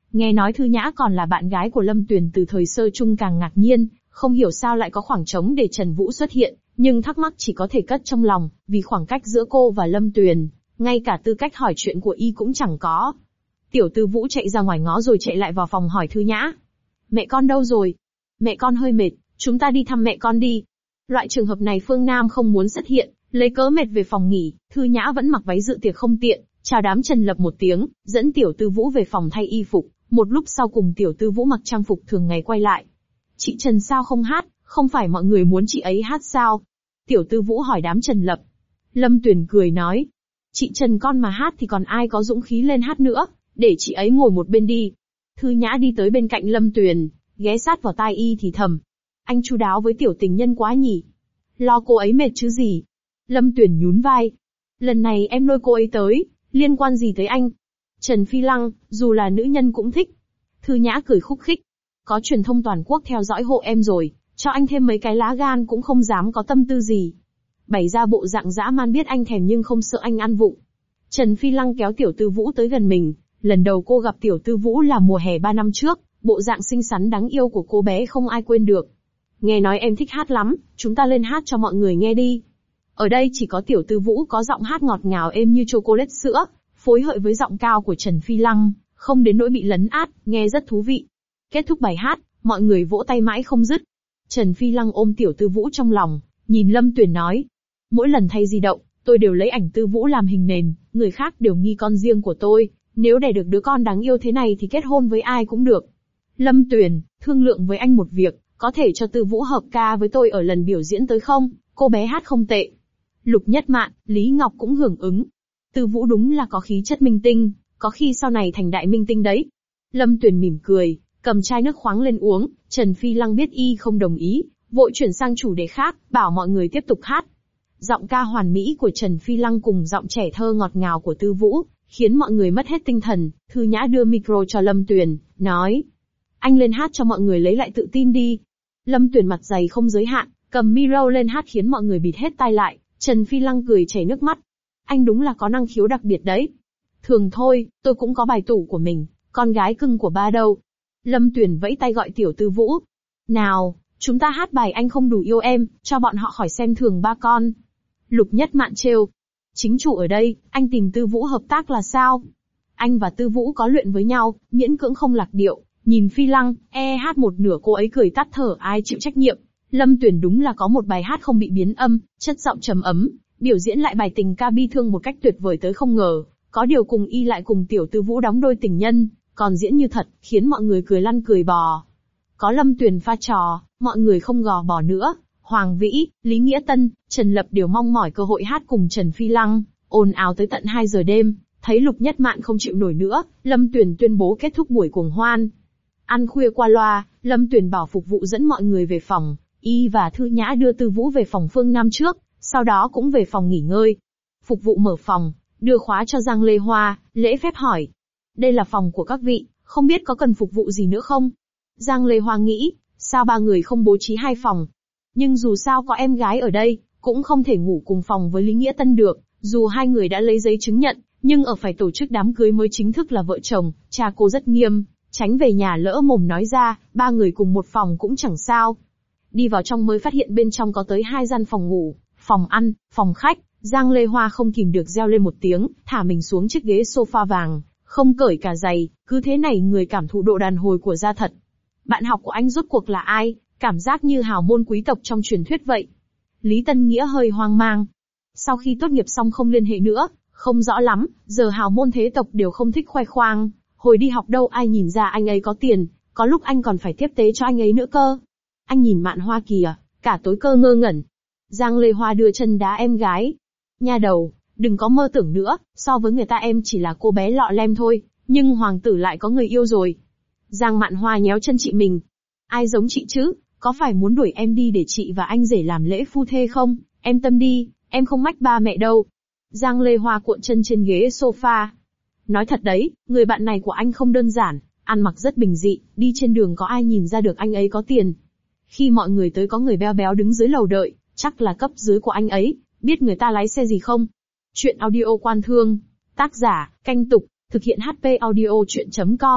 Nghe nói Thư Nhã còn là bạn gái của Lâm Tuyền từ thời sơ chung càng ngạc nhiên, không hiểu sao lại có khoảng trống để Trần Vũ xuất hiện, nhưng thắc mắc chỉ có thể cất trong lòng, vì khoảng cách giữa cô và Lâm Tuyền, ngay cả tư cách hỏi chuyện của y cũng chẳng có. Tiểu Tư Vũ chạy ra ngoài ngõ rồi chạy lại vào phòng hỏi Thư Nhã. Mẹ con đâu rồi? Mẹ con hơi mệt, chúng ta đi thăm mẹ con đi. Loại trường hợp này Phương Nam không muốn xuất hiện, lấy cớ mệt về phòng nghỉ, Thư Nhã vẫn mặc váy dự tiệc không tiện, chào đám Trần Lập một tiếng, dẫn Tiểu Tư Vũ về phòng thay y phục, một lúc sau cùng Tiểu Tư Vũ mặc trang phục thường ngày quay lại. Chị Trần sao không hát, không phải mọi người muốn chị ấy hát sao? Tiểu Tư Vũ hỏi đám Trần Lập. Lâm Tuyền cười nói, chị Trần con mà hát thì còn ai có dũng khí lên hát nữa, để chị ấy ngồi một bên đi. Thư Nhã đi tới bên cạnh Lâm Tuyền, ghé sát vào tai y thì thầm. Anh chu đáo với tiểu tình nhân quá nhỉ. Lo cô ấy mệt chứ gì. Lâm Tuyền nhún vai. Lần này em lôi cô ấy tới, liên quan gì tới anh? Trần Phi Lăng, dù là nữ nhân cũng thích. Thư Nhã cười khúc khích. Có truyền thông toàn quốc theo dõi hộ em rồi, cho anh thêm mấy cái lá gan cũng không dám có tâm tư gì. Bày ra bộ dạng dã man biết anh thèm nhưng không sợ anh ăn vụng. Trần Phi Lăng kéo Tiểu Tư Vũ tới gần mình. Lần đầu cô gặp Tiểu Tư Vũ là mùa hè ba năm trước, bộ dạng xinh xắn đáng yêu của cô bé không ai quên được. Nghe nói em thích hát lắm, chúng ta lên hát cho mọi người nghe đi. Ở đây chỉ có Tiểu Tư Vũ có giọng hát ngọt ngào êm như chocolate sữa, phối hợp với giọng cao của Trần Phi Lăng, không đến nỗi bị lấn át, nghe rất thú vị. Kết thúc bài hát, mọi người vỗ tay mãi không dứt. Trần Phi Lăng ôm Tiểu Tư Vũ trong lòng, nhìn Lâm Tuyền nói. Mỗi lần thay di động, tôi đều lấy ảnh Tư Vũ làm hình nền, người khác đều nghi con riêng của tôi. Nếu đẻ được đứa con đáng yêu thế này thì kết hôn với ai cũng được. Lâm Tuyền, thương lượng với anh một việc, có thể cho Tư Vũ hợp ca với tôi ở lần biểu diễn tới không? Cô bé hát không tệ. Lục Nhất Mạn, Lý Ngọc cũng hưởng ứng. Tư Vũ đúng là có khí chất minh tinh, có khi sau này thành đại minh tinh đấy. Lâm Tuyền mỉm cười, cầm chai nước khoáng lên uống. Trần Phi Lăng biết y không đồng ý, vội chuyển sang chủ đề khác, bảo mọi người tiếp tục hát. Giọng ca hoàn mỹ của Trần Phi Lăng cùng giọng trẻ thơ ngọt ngào của Tư Vũ, khiến mọi người mất hết tinh thần. Thư Nhã đưa micro cho Lâm Tuyền, nói. Anh lên hát cho mọi người lấy lại tự tin đi. Lâm Tuyền mặt dày không giới hạn, cầm micro lên hát khiến mọi người bịt hết tai lại. Trần Phi Lăng cười chảy nước mắt. Anh đúng là có năng khiếu đặc biệt đấy. Thường thôi, tôi cũng có bài tủ của mình, con gái cưng của ba đâu. Lâm Tuyền vẫy tay gọi Tiểu Tư Vũ. Nào, chúng ta hát bài Anh Không Đủ Yêu Em, cho bọn họ khỏi xem thường ba con. Lục Nhất Mạn trêu. Chính chủ ở đây, anh tìm Tư Vũ hợp tác là sao? Anh và Tư Vũ có luyện với nhau, miễn cưỡng không lạc điệu. Nhìn Phi Lăng, e hát một nửa cô ấy cười tắt thở ai chịu trách nhiệm. Lâm Tuyền đúng là có một bài hát không bị biến âm, chất giọng trầm ấm, biểu diễn lại bài tình ca bi thương một cách tuyệt vời tới không ngờ. Có điều cùng y lại cùng Tiểu Tư Vũ đóng đôi tình nhân, còn diễn như thật, khiến mọi người cười lăn cười bò. Có Lâm Tuyền pha trò, mọi người không gò bò nữa. Hoàng Vĩ, Lý Nghĩa Tân, Trần Lập đều mong mỏi cơ hội hát cùng Trần Phi Lăng, ồn ào tới tận hai giờ đêm. Thấy Lục Nhất Mạn không chịu nổi nữa, Lâm Tuyền tuyên bố kết thúc buổi cuồng hoan. Ăn khuya qua loa, Lâm Tuyền bảo phục vụ dẫn mọi người về phòng, y và Thư Nhã đưa Tư Vũ về phòng Phương Nam trước, sau đó cũng về phòng nghỉ ngơi. Phục vụ mở phòng, đưa khóa cho Giang Lê Hoa, lễ phép hỏi. Đây là phòng của các vị, không biết có cần phục vụ gì nữa không? Giang Lê Hoa nghĩ, sao ba người không bố trí hai phòng? Nhưng dù sao có em gái ở đây, cũng không thể ngủ cùng phòng với Lý Nghĩa Tân được, dù hai người đã lấy giấy chứng nhận, nhưng ở phải tổ chức đám cưới mới chính thức là vợ chồng, cha cô rất nghiêm, tránh về nhà lỡ mồm nói ra, ba người cùng một phòng cũng chẳng sao. Đi vào trong mới phát hiện bên trong có tới hai gian phòng ngủ, phòng ăn, phòng khách. Giang Lê Hoa không kìm được reo lên một tiếng, thả mình xuống chiếc ghế sofa vàng, không cởi cả giày, cứ thế này người cảm thụ độ đàn hồi của gia thật. Bạn học của anh rốt cuộc là ai? Cảm giác như hào môn quý tộc trong truyền thuyết vậy. Lý Tân Nghĩa hơi hoang mang. Sau khi tốt nghiệp xong không liên hệ nữa, không rõ lắm, giờ hào môn thế tộc đều không thích khoe khoang. Hồi đi học đâu ai nhìn ra anh ấy có tiền, có lúc anh còn phải tiếp tế cho anh ấy nữa cơ. Anh nhìn Mạn Hoa kìa, cả tối cơ ngơ ngẩn. Giang Lê Hoa đưa chân đá em gái. Nha đầu, đừng có mơ tưởng nữa, so với người ta em chỉ là cô bé lọ lem thôi, nhưng hoàng tử lại có người yêu rồi. Giang Mạn Hoa nhéo chân chị mình. Ai giống chị chứ, có phải muốn đuổi em đi để chị và anh rể làm lễ phu thê không? Em tâm đi, em không mách ba mẹ đâu. Giang Lê Hoa cuộn chân trên ghế sofa. Nói thật đấy, người bạn này của anh không đơn giản, ăn mặc rất bình dị, đi trên đường có ai nhìn ra được anh ấy có tiền. Khi mọi người tới có người béo béo đứng dưới lầu đợi, chắc là cấp dưới của anh ấy, biết người ta lái xe gì không? Chuyện audio Quan Thương, tác giả, Canh Tục, thực hiện hát pê audio chuyện chấm com.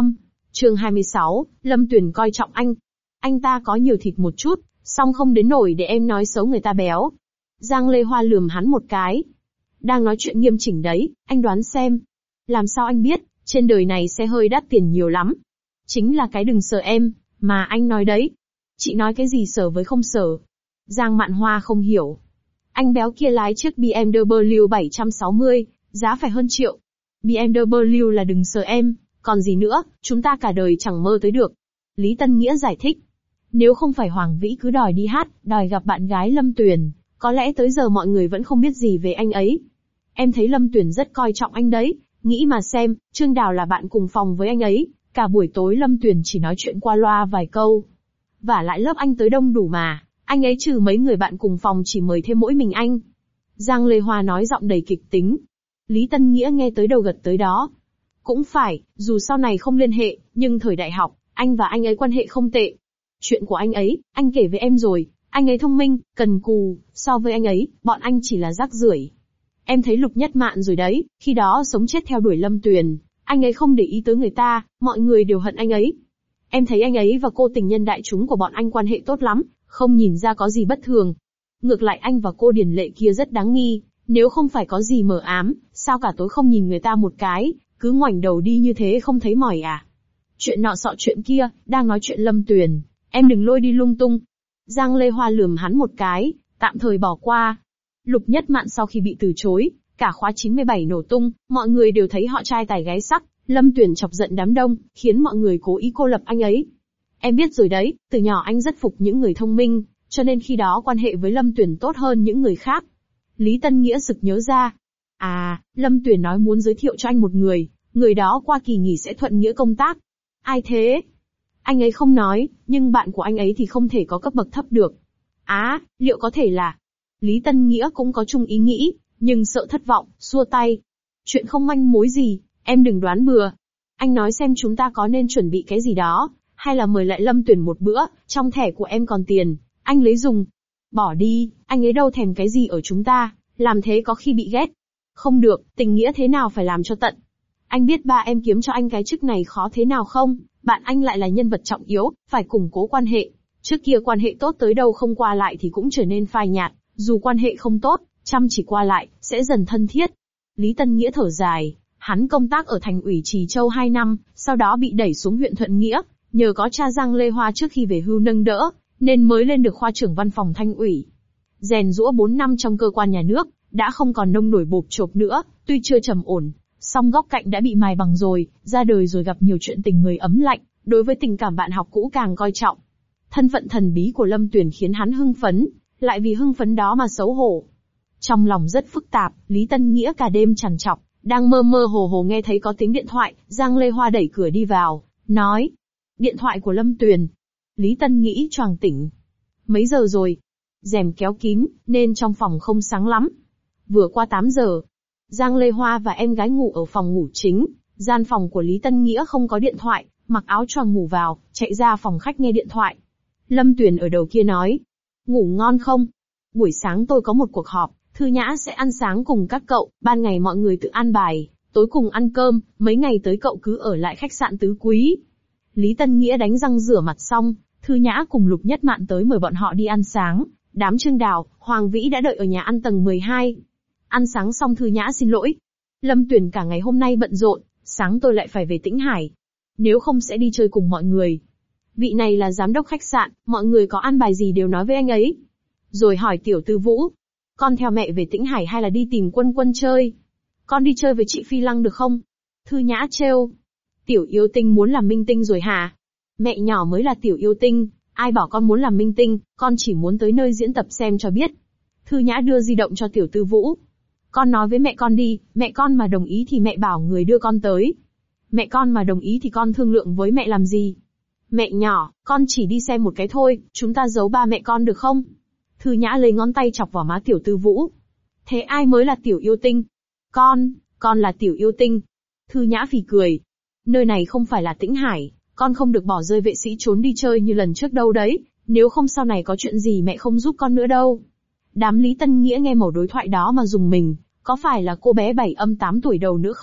Chương hai mươi sáu, Lâm Tuyền coi trọng anh. Anh ta có nhiều thịt một chút, song không đến nổi để em nói xấu người ta béo. Giang Lê Hoa lườm hắn một cái. Đang nói chuyện nghiêm chỉnh đấy, anh đoán xem. Làm sao anh biết, trên đời này xe hơi đắt tiền nhiều lắm. Chính là cái đừng sờ em, mà anh nói đấy. Chị nói cái gì sờ với không sờ. Giang Mạn Hoa không hiểu. Anh béo kia lái chiếc bê em vê bảy sáu mươi, giá phải hơn triệu. bê em vê là đừng sờ em, còn gì nữa, chúng ta cả đời chẳng mơ tới được. Lý Tân Nghĩa giải thích. Nếu không phải Hoàng Vĩ cứ đòi đi hát, đòi gặp bạn gái Lâm Tuyền, có lẽ tới giờ mọi người vẫn không biết gì về anh ấy. Em thấy Lâm Tuyền rất coi trọng anh đấy, nghĩ mà xem, Trương Đào là bạn cùng phòng với anh ấy, cả buổi tối Lâm Tuyền chỉ nói chuyện qua loa vài câu. Vả lại lớp anh tới đông đủ mà, anh ấy trừ mấy người bạn cùng phòng chỉ mời thêm mỗi mình anh. Giang Lê Hoa nói giọng đầy kịch tính. Lý Tân Nghĩa nghe tới đầu gật tới đó. Cũng phải, dù sau này không liên hệ, nhưng thời đại học, anh và anh ấy quan hệ không tệ. Chuyện của anh ấy, anh kể với em rồi, anh ấy thông minh, cần cù, so với anh ấy, bọn anh chỉ là rác rưởi. Em thấy Lục Nhất Mạn rồi đấy, khi đó sống chết theo đuổi Lâm Tuyền, anh ấy không để ý tới người ta, mọi người đều hận anh ấy. Em thấy anh ấy và cô tình nhân đại chúng của bọn anh quan hệ tốt lắm, không nhìn ra có gì bất thường. Ngược lại anh và cô Điền Lệ kia rất đáng nghi, nếu không phải có gì mờ ám, sao cả tối không nhìn người ta một cái, cứ ngoảnh đầu đi như thế không thấy mỏi à. Chuyện nọ sọ chuyện kia, đang nói chuyện Lâm Tuyền, em đừng lôi đi lung tung. Giang Lê Hoa lườm hắn một cái, tạm thời bỏ qua. Lục Nhất Mạn sau khi bị từ chối, cả khóa chín mươi bảy nổ tung, mọi người đều thấy họ trai tài gái sắc, Lâm Tuyền chọc giận đám đông, khiến mọi người cố ý cô lập anh ấy. Em biết rồi đấy, từ nhỏ anh rất phục những người thông minh, cho nên khi đó quan hệ với Lâm Tuyền tốt hơn những người khác. Lý Tân Nghĩa sực nhớ ra. À, Lâm Tuyền nói muốn giới thiệu cho anh một người, người đó qua kỳ nghỉ sẽ thuận nghĩa công tác. Ai thế? Anh ấy không nói, nhưng bạn của anh ấy thì không thể có cấp bậc thấp được. Á, à, liệu có thể là... Lý Tân Nghĩa cũng có chung ý nghĩ, nhưng sợ thất vọng, xua tay. Chuyện không manh mối gì, em đừng đoán bừa. Anh nói xem chúng ta có nên chuẩn bị cái gì đó, hay là mời lại Lâm Tuyền một bữa, trong thẻ của em còn tiền, anh lấy dùng. Bỏ đi, anh ấy đâu thèm cái gì ở chúng ta, làm thế có khi bị ghét. Không được, tình nghĩa thế nào phải làm cho tận. Anh biết ba em kiếm cho anh cái chức này khó thế nào không, bạn anh lại là nhân vật trọng yếu, phải củng cố quan hệ. Trước kia quan hệ tốt tới đâu không qua lại thì cũng trở nên phai nhạt, dù quan hệ không tốt, chăm chỉ qua lại, sẽ dần thân thiết. Lý Tân Nghĩa thở dài, hắn công tác ở thành ủy Trì Châu hai năm, sau đó bị đẩy xuống huyện Thuận Nghĩa, nhờ có cha Giang Lê Hoa trước khi về hưu nâng đỡ, nên mới lên được khoa trưởng văn phòng thành ủy. Rèn giũa bốn năm trong cơ quan nhà nước, đã không còn nông nổi bộp chộp nữa, tuy chưa trầm ổn, song góc cạnh đã bị mài bằng rồi, ra đời rồi gặp nhiều chuyện tình người ấm lạnh, đối với tình cảm bạn học cũ càng coi trọng. Thân phận thần bí của Lâm Tuyền khiến hắn hưng phấn, lại vì hưng phấn đó mà xấu hổ. Trong lòng rất phức tạp, Lý Tân Nghĩa cả đêm trằn trọc, đang mơ mơ hồ hồ nghe thấy có tiếng điện thoại, Giang Lê Hoa đẩy cửa đi vào, nói. Điện thoại của Lâm Tuyền. Lý Tân nghĩ choàng tỉnh. Mấy giờ rồi? Rèm kéo kín, nên trong phòng không sáng lắm. Vừa qua tám giờ. Giang Lê Hoa và em gái ngủ ở phòng ngủ chính, gian phòng của Lý Tân Nghĩa không có điện thoại, mặc áo choàng ngủ vào, chạy ra phòng khách nghe điện thoại. Lâm Tuyền ở đầu kia nói. Ngủ ngon không? Buổi sáng tôi có một cuộc họp, Thư Nhã sẽ ăn sáng cùng các cậu, ban ngày mọi người tự an bài, tối cùng ăn cơm, mấy ngày tới cậu cứ ở lại khách sạn Tứ Quý. Lý Tân Nghĩa đánh răng rửa mặt xong, Thư Nhã cùng Lục Nhất Mạn tới mời bọn họ đi ăn sáng, đám Trương Đào, Hoàng Vĩ đã đợi ở nhà ăn tầng mười hai. Ăn sáng xong Thư Nhã xin lỗi. Lâm Tuyền cả ngày hôm nay bận rộn, sáng tôi lại phải về Tĩnh Hải. Nếu không sẽ đi chơi cùng mọi người. Vị này là giám đốc khách sạn, mọi người có an bài gì đều nói với anh ấy. Rồi hỏi Tiểu Tư Vũ. Con theo mẹ về Tĩnh Hải hay là đi tìm Quân Quân chơi? Con đi chơi với chị Phi Lăng được không? Thư Nhã trêu. Tiểu yêu tinh muốn làm minh tinh rồi hả? Mẹ nhỏ mới là tiểu yêu tinh, ai bảo con muốn làm minh tinh, con chỉ muốn tới nơi diễn tập xem cho biết. Thư Nhã đưa di động cho Tiểu Tư Vũ. Con nói với mẹ con đi, mẹ con mà đồng ý thì mẹ bảo người đưa con tới. Mẹ con mà đồng ý thì con thương lượng với mẹ làm gì? Mẹ nhỏ, con chỉ đi xem một cái thôi, chúng ta giấu ba mẹ con được không? Thư Nhã lấy ngón tay chọc vào má Tiểu Tư Vũ. Thế ai mới là tiểu yêu tinh? Con, con là tiểu yêu tinh. Thư Nhã phì cười. Nơi này không phải là Tĩnh Hải, con không được bỏ rơi vệ sĩ trốn đi chơi như lần trước đâu đấy, nếu không sau này có chuyện gì mẹ không giúp con nữa đâu. Đám Lý Tân Nghĩa nghe mẩu đối thoại đó mà dùng mình, có phải là cô bé bảy âm tám tuổi đầu nữa không?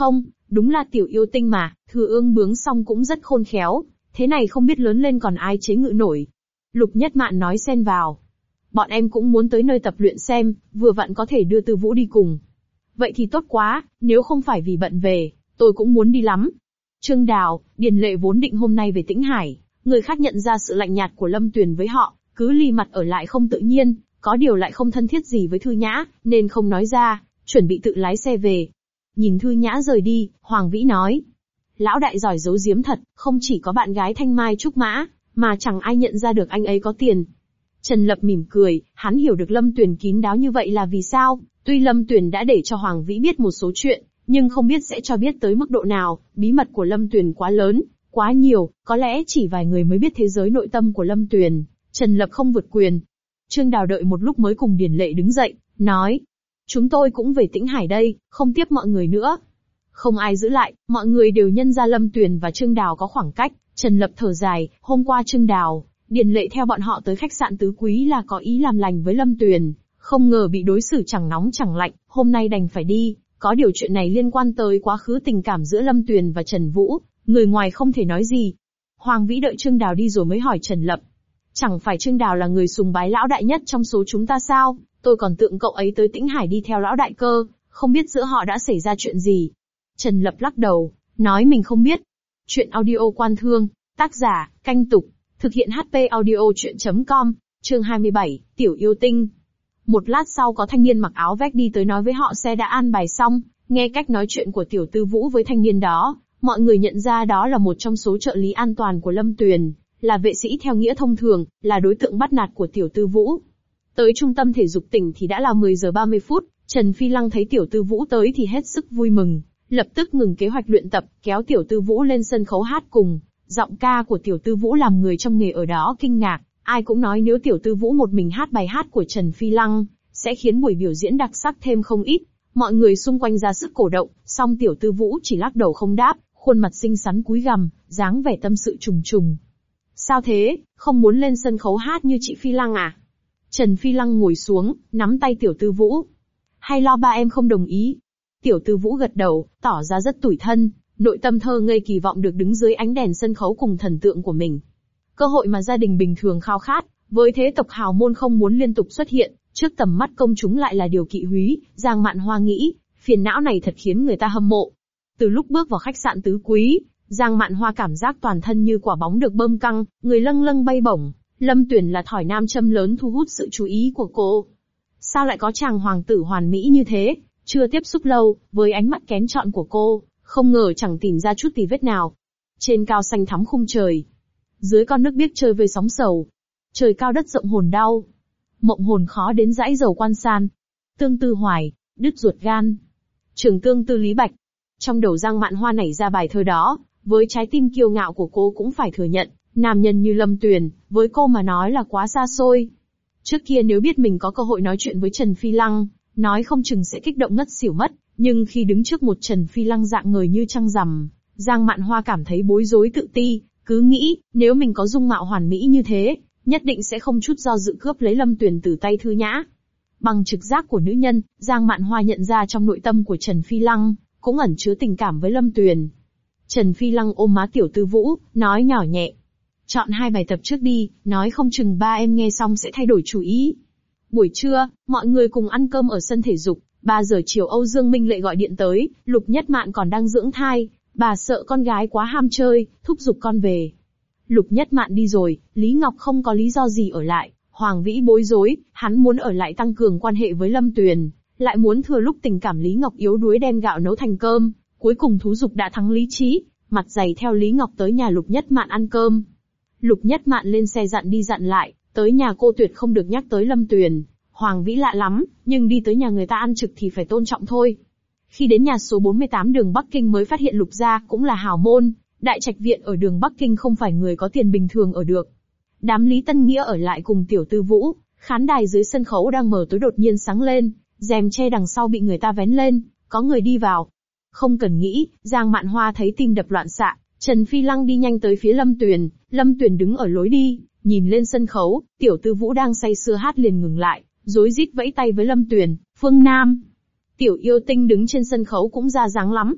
Đúng là tiểu yêu tinh mà, thừa ương bướng xong cũng rất khôn khéo, thế này không biết lớn lên còn ai chế ngự nổi. Lục Nhất Mạn nói xen vào. Bọn em cũng muốn tới nơi tập luyện xem, vừa vặn có thể đưa Tư Vũ đi cùng. Vậy thì tốt quá, nếu không phải vì bận về, tôi cũng muốn đi lắm. Trương Đào, Điền Lệ vốn định hôm nay về Tĩnh Hải, người khác nhận ra sự lạnh nhạt của Lâm Tuyền với họ, cứ lì mặt ở lại không tự nhiên, có điều lại không thân thiết gì với Thư Nhã, nên không nói ra, chuẩn bị tự lái xe về. Nhìn Thư Nhã rời đi, Hoàng Vĩ nói. Lão đại giỏi giấu giếm thật, không chỉ có bạn gái Thanh Mai Trúc Mã, mà chẳng ai nhận ra được anh ấy có tiền. Trần Lập mỉm cười, hắn hiểu được Lâm Tuyền kín đáo như vậy là vì sao, tuy Lâm Tuyền đã để cho Hoàng Vĩ biết một số chuyện, nhưng không biết sẽ cho biết tới mức độ nào, bí mật của Lâm Tuyền quá lớn, quá nhiều, có lẽ chỉ vài người mới biết thế giới nội tâm của Lâm Tuyền. Trần Lập không vượt quyền. Trương Đào đợi một lúc mới cùng Điền Lệ đứng dậy, nói. Chúng tôi cũng về Tĩnh Hải đây, không tiếp mọi người nữa. Không ai giữ lại, mọi người đều nhân ra Lâm Tuyền và Trương Đào có khoảng cách. Trần Lập thở dài, hôm qua Trương Đào, Điền Lệ theo bọn họ tới khách sạn Tứ Quý là có ý làm lành với Lâm Tuyền, không ngờ bị đối xử chẳng nóng chẳng lạnh, hôm nay đành phải đi. Có điều chuyện này liên quan tới quá khứ tình cảm giữa Lâm Tuyền và Trần Vũ, người ngoài không thể nói gì. Hoàng Vĩ đợi Trương Đào đi rồi mới hỏi Trần Lập. Chẳng phải Trương Đào là người sùng bái lão đại nhất trong số chúng ta sao? Tôi còn tưởng cậu ấy tới Tĩnh Hải đi theo lão đại cơ, không biết giữa họ đã xảy ra chuyện gì. Trần Lập lắc đầu, nói mình không biết. Chuyện audio Quan Thương, tác giả, Canh Tục, thực hiện hát pê audio chuyện chấm com, chương hai mươi bảy, Tiểu Yêu Tinh. Một lát sau có thanh niên mặc áo vest đi tới nói với họ xe đã an bài xong, nghe cách nói chuyện của Tiểu Tư Vũ với thanh niên đó, mọi người nhận ra đó là một trong số trợ lý an toàn của Lâm Tuyền, là vệ sĩ theo nghĩa thông thường, là đối tượng bắt nạt của Tiểu Tư Vũ. Tới trung tâm thể dục tỉnh thì đã là mười giờ ba mươi phút, Trần Phi Lăng thấy Tiểu Tư Vũ tới thì hết sức vui mừng, lập tức ngừng kế hoạch luyện tập, kéo Tiểu Tư Vũ lên sân khấu hát cùng. Giọng ca của Tiểu Tư Vũ làm người trong nghề ở đó kinh ngạc, ai cũng nói nếu Tiểu Tư Vũ một mình hát bài hát của Trần Phi Lăng, sẽ khiến buổi biểu diễn đặc sắc thêm không ít. Mọi người xung quanh ra sức cổ động, song Tiểu Tư Vũ chỉ lắc đầu không đáp, khuôn mặt xinh xắn cúi gằm, dáng vẻ tâm sự trùng trùng. Sao thế, không muốn lên sân khấu hát như chị Phi Lăng à? Trần Phi Lăng ngồi xuống, nắm tay Tiểu Tư Vũ. Hay lo ba em không đồng ý? Tiểu Tư Vũ gật đầu, tỏ ra rất tủi thân, nội tâm thơ ngây kỳ vọng được đứng dưới ánh đèn sân khấu cùng thần tượng của mình. Cơ hội mà gia đình bình thường khao khát, với thế tộc hào môn không muốn liên tục xuất hiện, trước tầm mắt công chúng lại là điều kỵ húy, Giang Mạn Hoa nghĩ, phiền não này thật khiến người ta hâm mộ. Từ lúc bước vào khách sạn Tứ Quý, Giang Mạn Hoa cảm giác toàn thân như quả bóng được bơm căng, người lâng lâng bay bổng. Lâm Tuyền là thỏi nam châm lớn thu hút sự chú ý của cô. Sao lại có chàng hoàng tử hoàn mỹ như thế? Chưa tiếp xúc lâu, với ánh mắt kén chọn của cô, không ngờ chẳng tìm ra chút tì vết nào. Trên cao xanh thắm khung trời, dưới con nước biếc chơi với sóng sầu. Trời cao đất rộng hồn đau, mộng hồn khó đến dãi dầu quan san. Tương tư hoài, đứt ruột gan. Trường tương tư Lý Bạch. Trong đầu Giang Mạn Hoa nảy ra bài thơ đó, với trái tim kiêu ngạo của cô cũng phải thừa nhận, nam nhân như Lâm Tuyền, với cô mà nói là quá xa xôi. Trước kia nếu biết mình có cơ hội nói chuyện với Trần Phi Lăng, nói không chừng sẽ kích động ngất xỉu mất, nhưng khi đứng trước một Trần Phi Lăng dạng người như trăng rằm, Giang Mạn Hoa cảm thấy bối rối tự ti, cứ nghĩ, nếu mình có dung mạo hoàn mỹ như thế, nhất định sẽ không chút do dự cướp lấy Lâm Tuyền từ tay Thư Nhã. Bằng trực giác của nữ nhân, Giang Mạn Hoa nhận ra trong nội tâm của Trần Phi Lăng, cũng ẩn chứa tình cảm với Lâm Tuyền. Trần Phi Lăng ôm má Tiểu Tư Vũ, nói nhỏ nhẹ. Chọn hai bài tập trước đi, nói không chừng ba em nghe xong sẽ thay đổi chủ ý. Buổi trưa, mọi người cùng ăn cơm ở sân thể dục, ba giờ chiều Âu Dương Minh Lệ gọi điện tới, Lục Nhất Mạn còn đang dưỡng thai, bà sợ con gái quá ham chơi, thúc giục con về. Lục Nhất Mạn đi rồi, Lý Ngọc không có lý do gì ở lại, Hoàng Vĩ bối rối, hắn muốn ở lại tăng cường quan hệ với Lâm Tuyền, lại muốn thừa lúc tình cảm Lý Ngọc yếu đuối đem gạo nấu thành cơm, cuối cùng thú dục đã thắng lý trí, mặt dày theo Lý Ngọc tới nhà Lục Nhất Mạn ăn cơm. Lục Nhất Mạn lên xe dặn đi dặn lại, tới nhà cô tuyệt không được nhắc tới Lâm Tuyền. Hoàng Vĩ lạ lắm, nhưng đi tới nhà người ta ăn trực thì phải tôn trọng thôi. Khi đến nhà số bốn mươi tám đường Bắc Kinh mới phát hiện Lục gia cũng là hào môn, đại trạch viện ở đường Bắc Kinh không phải người có tiền bình thường ở được. Đám Lý Tân Nghĩa ở lại cùng Tiểu Tư Vũ, khán đài dưới sân khấu đang mờ tối đột nhiên sáng lên, rèm che đằng sau bị người ta vén lên, có người đi vào. Không cần nghĩ, Giang Mạn Hoa thấy tim đập loạn xạ, Trần Phi Lăng đi nhanh tới phía Lâm Tuyền, Lâm Tuyền đứng ở lối đi, nhìn lên sân khấu, Tiểu Tư Vũ đang say sưa hát liền ngừng lại, rối rít vẫy tay với Lâm Tuyền, Phương Nam. Tiểu Yêu Tinh đứng trên sân khấu cũng ra dáng lắm.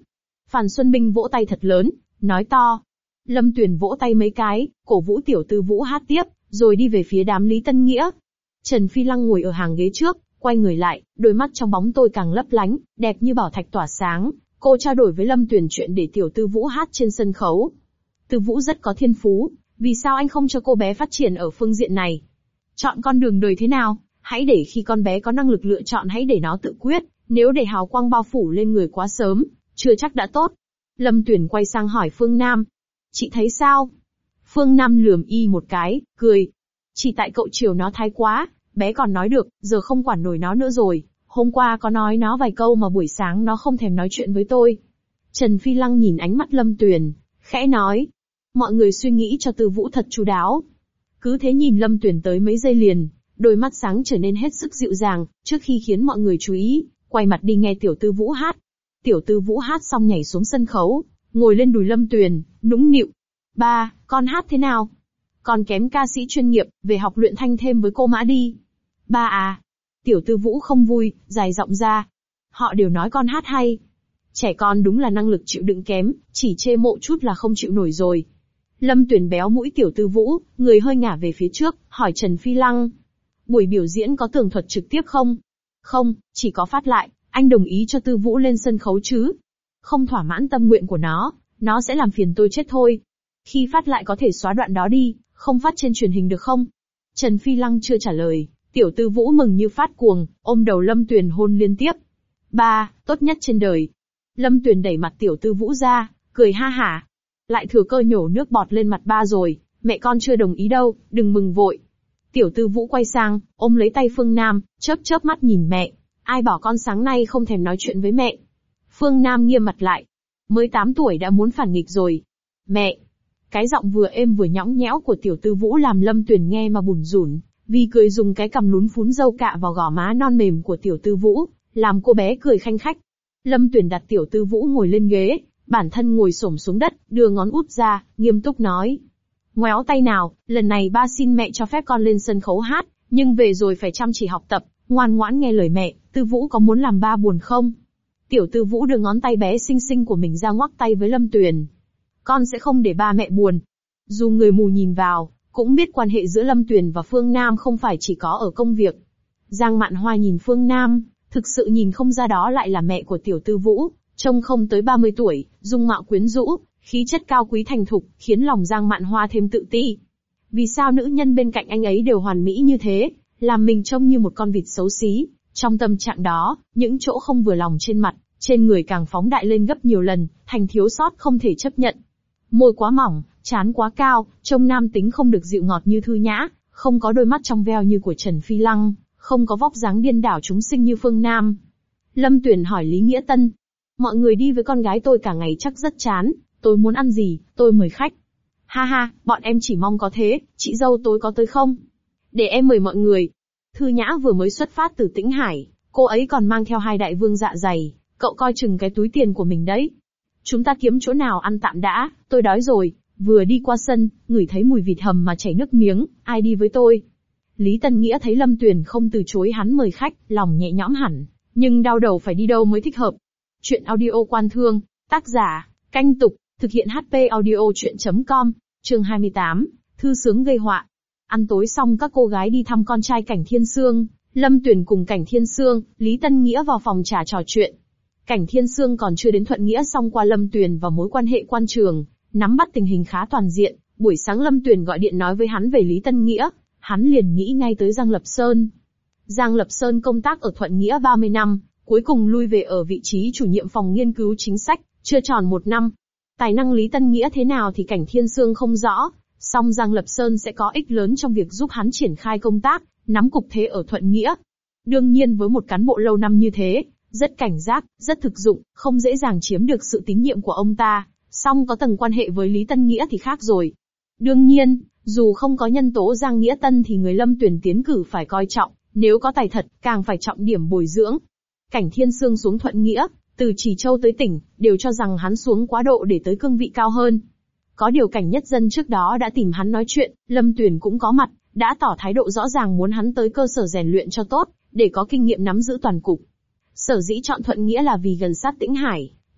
Phan Xuân Binh vỗ tay thật lớn, nói to. Lâm Tuyền vỗ tay mấy cái, cổ vũ tiểu tư vũ hát tiếp, rồi đi về phía đám Lý Tân Nghĩa. Trần Phi Lăng ngồi ở hàng ghế trước, quay người lại, đôi mắt trong bóng tôi càng lấp lánh, đẹp như bảo thạch tỏa sáng. Cô trao đổi với Lâm Tuyền chuyện để tiểu tư vũ hát trên sân khấu. Tư vũ rất có thiên phú, vì sao anh không cho cô bé phát triển ở phương diện này? Chọn con đường đời thế nào? Hãy để khi con bé có năng lực lựa chọn, hãy để nó tự quyết, nếu để hào quang bao phủ lên người quá sớm, chưa chắc đã tốt. Lâm Tuyền quay sang hỏi Phương Nam. Chị thấy sao? Phương Nam lườm y một cái, cười. Chỉ tại cậu chiều nó thái quá, bé còn nói được, giờ không quản nổi nó nữa rồi. Hôm qua có nói nó vài câu mà buổi sáng nó không thèm nói chuyện với tôi. Trần Phi Lăng nhìn ánh mắt Lâm Tuyền, khẽ nói. Mọi người suy nghĩ cho Tư Vũ thật chu đáo. Cứ thế nhìn Lâm Tuyền tới mấy giây liền, đôi mắt sáng trở nên hết sức dịu dàng, trước khi khiến mọi người chú ý, quay mặt đi nghe tiểu Tư Vũ hát. Tiểu Tư Vũ hát xong nhảy xuống sân khấu, ngồi lên đùi Lâm Tuyền, nũng nịu. Ba, con hát thế nào? Con kém ca sĩ chuyên nghiệp, về học luyện thanh thêm với cô Mã đi. Ba à. Tiểu Tư Vũ không vui, dài giọng ra. Họ đều nói con hát hay. Trẻ con đúng là năng lực chịu đựng kém, chỉ chê mộ chút là không chịu nổi rồi. Lâm Tuyền béo mũi tiểu Tư Vũ, người hơi ngả về phía trước, hỏi Trần Phi Lăng. Buổi biểu diễn có tường thuật trực tiếp không? Không, chỉ có phát lại, anh đồng ý cho Tư Vũ lên sân khấu chứ? Không thỏa mãn tâm nguyện của nó, nó sẽ làm phiền tôi chết thôi. Khi phát lại có thể xóa đoạn đó đi, không phát trên truyền hình được không? Trần Phi Lăng chưa trả lời, tiểu Tư Vũ mừng như phát cuồng, ôm đầu Lâm Tuyền hôn liên tiếp. Ba, tốt nhất trên đời. Lâm Tuyền đẩy mặt tiểu Tư Vũ ra, cười ha hả. Lại thừa cơ nhổ nước bọt lên mặt ba rồi, mẹ con chưa đồng ý đâu, đừng mừng vội. Tiểu Tư Vũ quay sang, ôm lấy tay Phương Nam, chớp chớp mắt nhìn mẹ. Ai bảo con sáng nay không thèm nói chuyện với mẹ? Phương Nam nghiêm mặt lại. Mới tám tuổi đã muốn phản nghịch rồi. Mẹ! Cái giọng vừa êm vừa nhõng nhẽo của tiểu Tư Vũ làm Lâm Tuyền nghe mà bủn rủn, vì cười dùng cái cằm lún phún râu cạ vào gò má non mềm của tiểu Tư Vũ, làm cô bé cười khanh khách. Lâm Tuyền đặt tiểu Tư Vũ ngồi lên ghế, bản thân ngồi xổm xuống đất, đưa ngón út ra, nghiêm túc nói. Ngoéo tay nào, lần này ba xin mẹ cho phép con lên sân khấu hát, nhưng về rồi phải chăm chỉ học tập, ngoan ngoãn nghe lời mẹ, Tư Vũ có muốn làm ba buồn không? Tiểu Tư Vũ đưa ngón tay bé xinh xinh của mình ra ngoắc tay với Lâm Tuyền. Con sẽ không để ba mẹ buồn. Dù người mù nhìn vào, cũng biết quan hệ giữa Lâm Tuyền và Phương Nam không phải chỉ có ở công việc. Giang Mạn Hoa nhìn Phương Nam, thực sự nhìn không ra đó lại là mẹ của tiểu Tư Vũ, trông không tới ba mươi tuổi, dung mạo quyến rũ, khí chất cao quý thành thục, khiến lòng Giang Mạn Hoa thêm tự ti. Vì sao nữ nhân bên cạnh anh ấy đều hoàn mỹ như thế, làm mình trông như một con vịt xấu xí? Trong tâm trạng đó, những chỗ không vừa lòng trên mặt, trên người càng phóng đại lên gấp nhiều lần, thành thiếu sót không thể chấp nhận. Môi quá mỏng, trán quá cao, trông nam tính không được dịu ngọt như Thư Nhã, không có đôi mắt trong veo như của Trần Phi Lăng, không có vóc dáng điên đảo chúng sinh như Phương Nam. Lâm Tuyền hỏi Lý Nghĩa Tân. Mọi người đi với con gái tôi cả ngày chắc rất chán, tôi muốn ăn gì, tôi mời khách. Ha ha, bọn em chỉ mong có thế, chị dâu tối có tới không? Để em mời mọi người. Thư Nhã vừa mới xuất phát từ Tĩnh Hải, cô ấy còn mang theo hai đại vương dạ dày, cậu coi chừng cái túi tiền của mình đấy. Chúng ta kiếm chỗ nào ăn tạm đã, tôi đói rồi. Vừa đi qua sân, ngửi thấy mùi vịt hầm mà chảy nước miếng, ai đi với tôi? Lý Tân Nghĩa thấy Lâm Tuyền không từ chối hắn mời khách, lòng nhẹ nhõm hẳn, nhưng đau đầu phải đi đâu mới thích hợp. Chuyện audio Quan Thương, tác giả, Canh Tục, thực hiện hát pê audio chuyện chấm com, chương hai mươi tám, thư sướng gây họa. Ăn tối xong các cô gái đi thăm con trai Cảnh Thiên Sương, Lâm Tuyền cùng Cảnh Thiên Sương, Lý Tân Nghĩa vào phòng trà trò chuyện. Cảnh Thiên Sương còn chưa đến thuận nghĩa xong qua Lâm Tuyền và mối quan hệ quan trường, nắm bắt tình hình khá toàn diện. Buổi sáng Lâm Tuyền gọi điện nói với hắn về Lý Tân Nghĩa, hắn liền nghĩ ngay tới Giang Lập Sơn. Giang Lập Sơn công tác ở Thuận Nghĩa ba mươi năm, cuối cùng lui về ở vị trí chủ nhiệm phòng nghiên cứu chính sách, chưa tròn một năm. Tài năng Lý Tân Nghĩa thế nào thì Cảnh Thiên Sương không rõ, song Giang Lập Sơn sẽ có ích lớn trong việc giúp hắn triển khai công tác, nắm cục thế ở Thuận Nghĩa. Đương nhiên với một cán bộ lâu năm như thế, rất cảnh giác, rất thực dụng, không dễ dàng chiếm được sự tín nhiệm của ông ta, song có tầng quan hệ với Lý Tân Nghĩa thì khác rồi. Đương nhiên, dù không có nhân tố Giang Nghĩa Tân thì người Lâm Tuyền tiến cử phải coi trọng, nếu có tài thật, càng phải trọng điểm bồi dưỡng. Cảnh Thiên Sương xuống Thuận Nghĩa, từ Trì Châu tới tỉnh, đều cho rằng hắn xuống quá độ để tới cương vị cao hơn. Có điều Cảnh Nhất Dân trước đó đã tìm hắn nói chuyện, Lâm Tuyền cũng có mặt, đã tỏ thái độ rõ ràng muốn hắn tới cơ sở rèn luyện cho tốt, để có kinh nghiệm nắm giữ toàn cục. Sở dĩ chọn Thuận Nghĩa là vì gần sát Tĩnh Hải,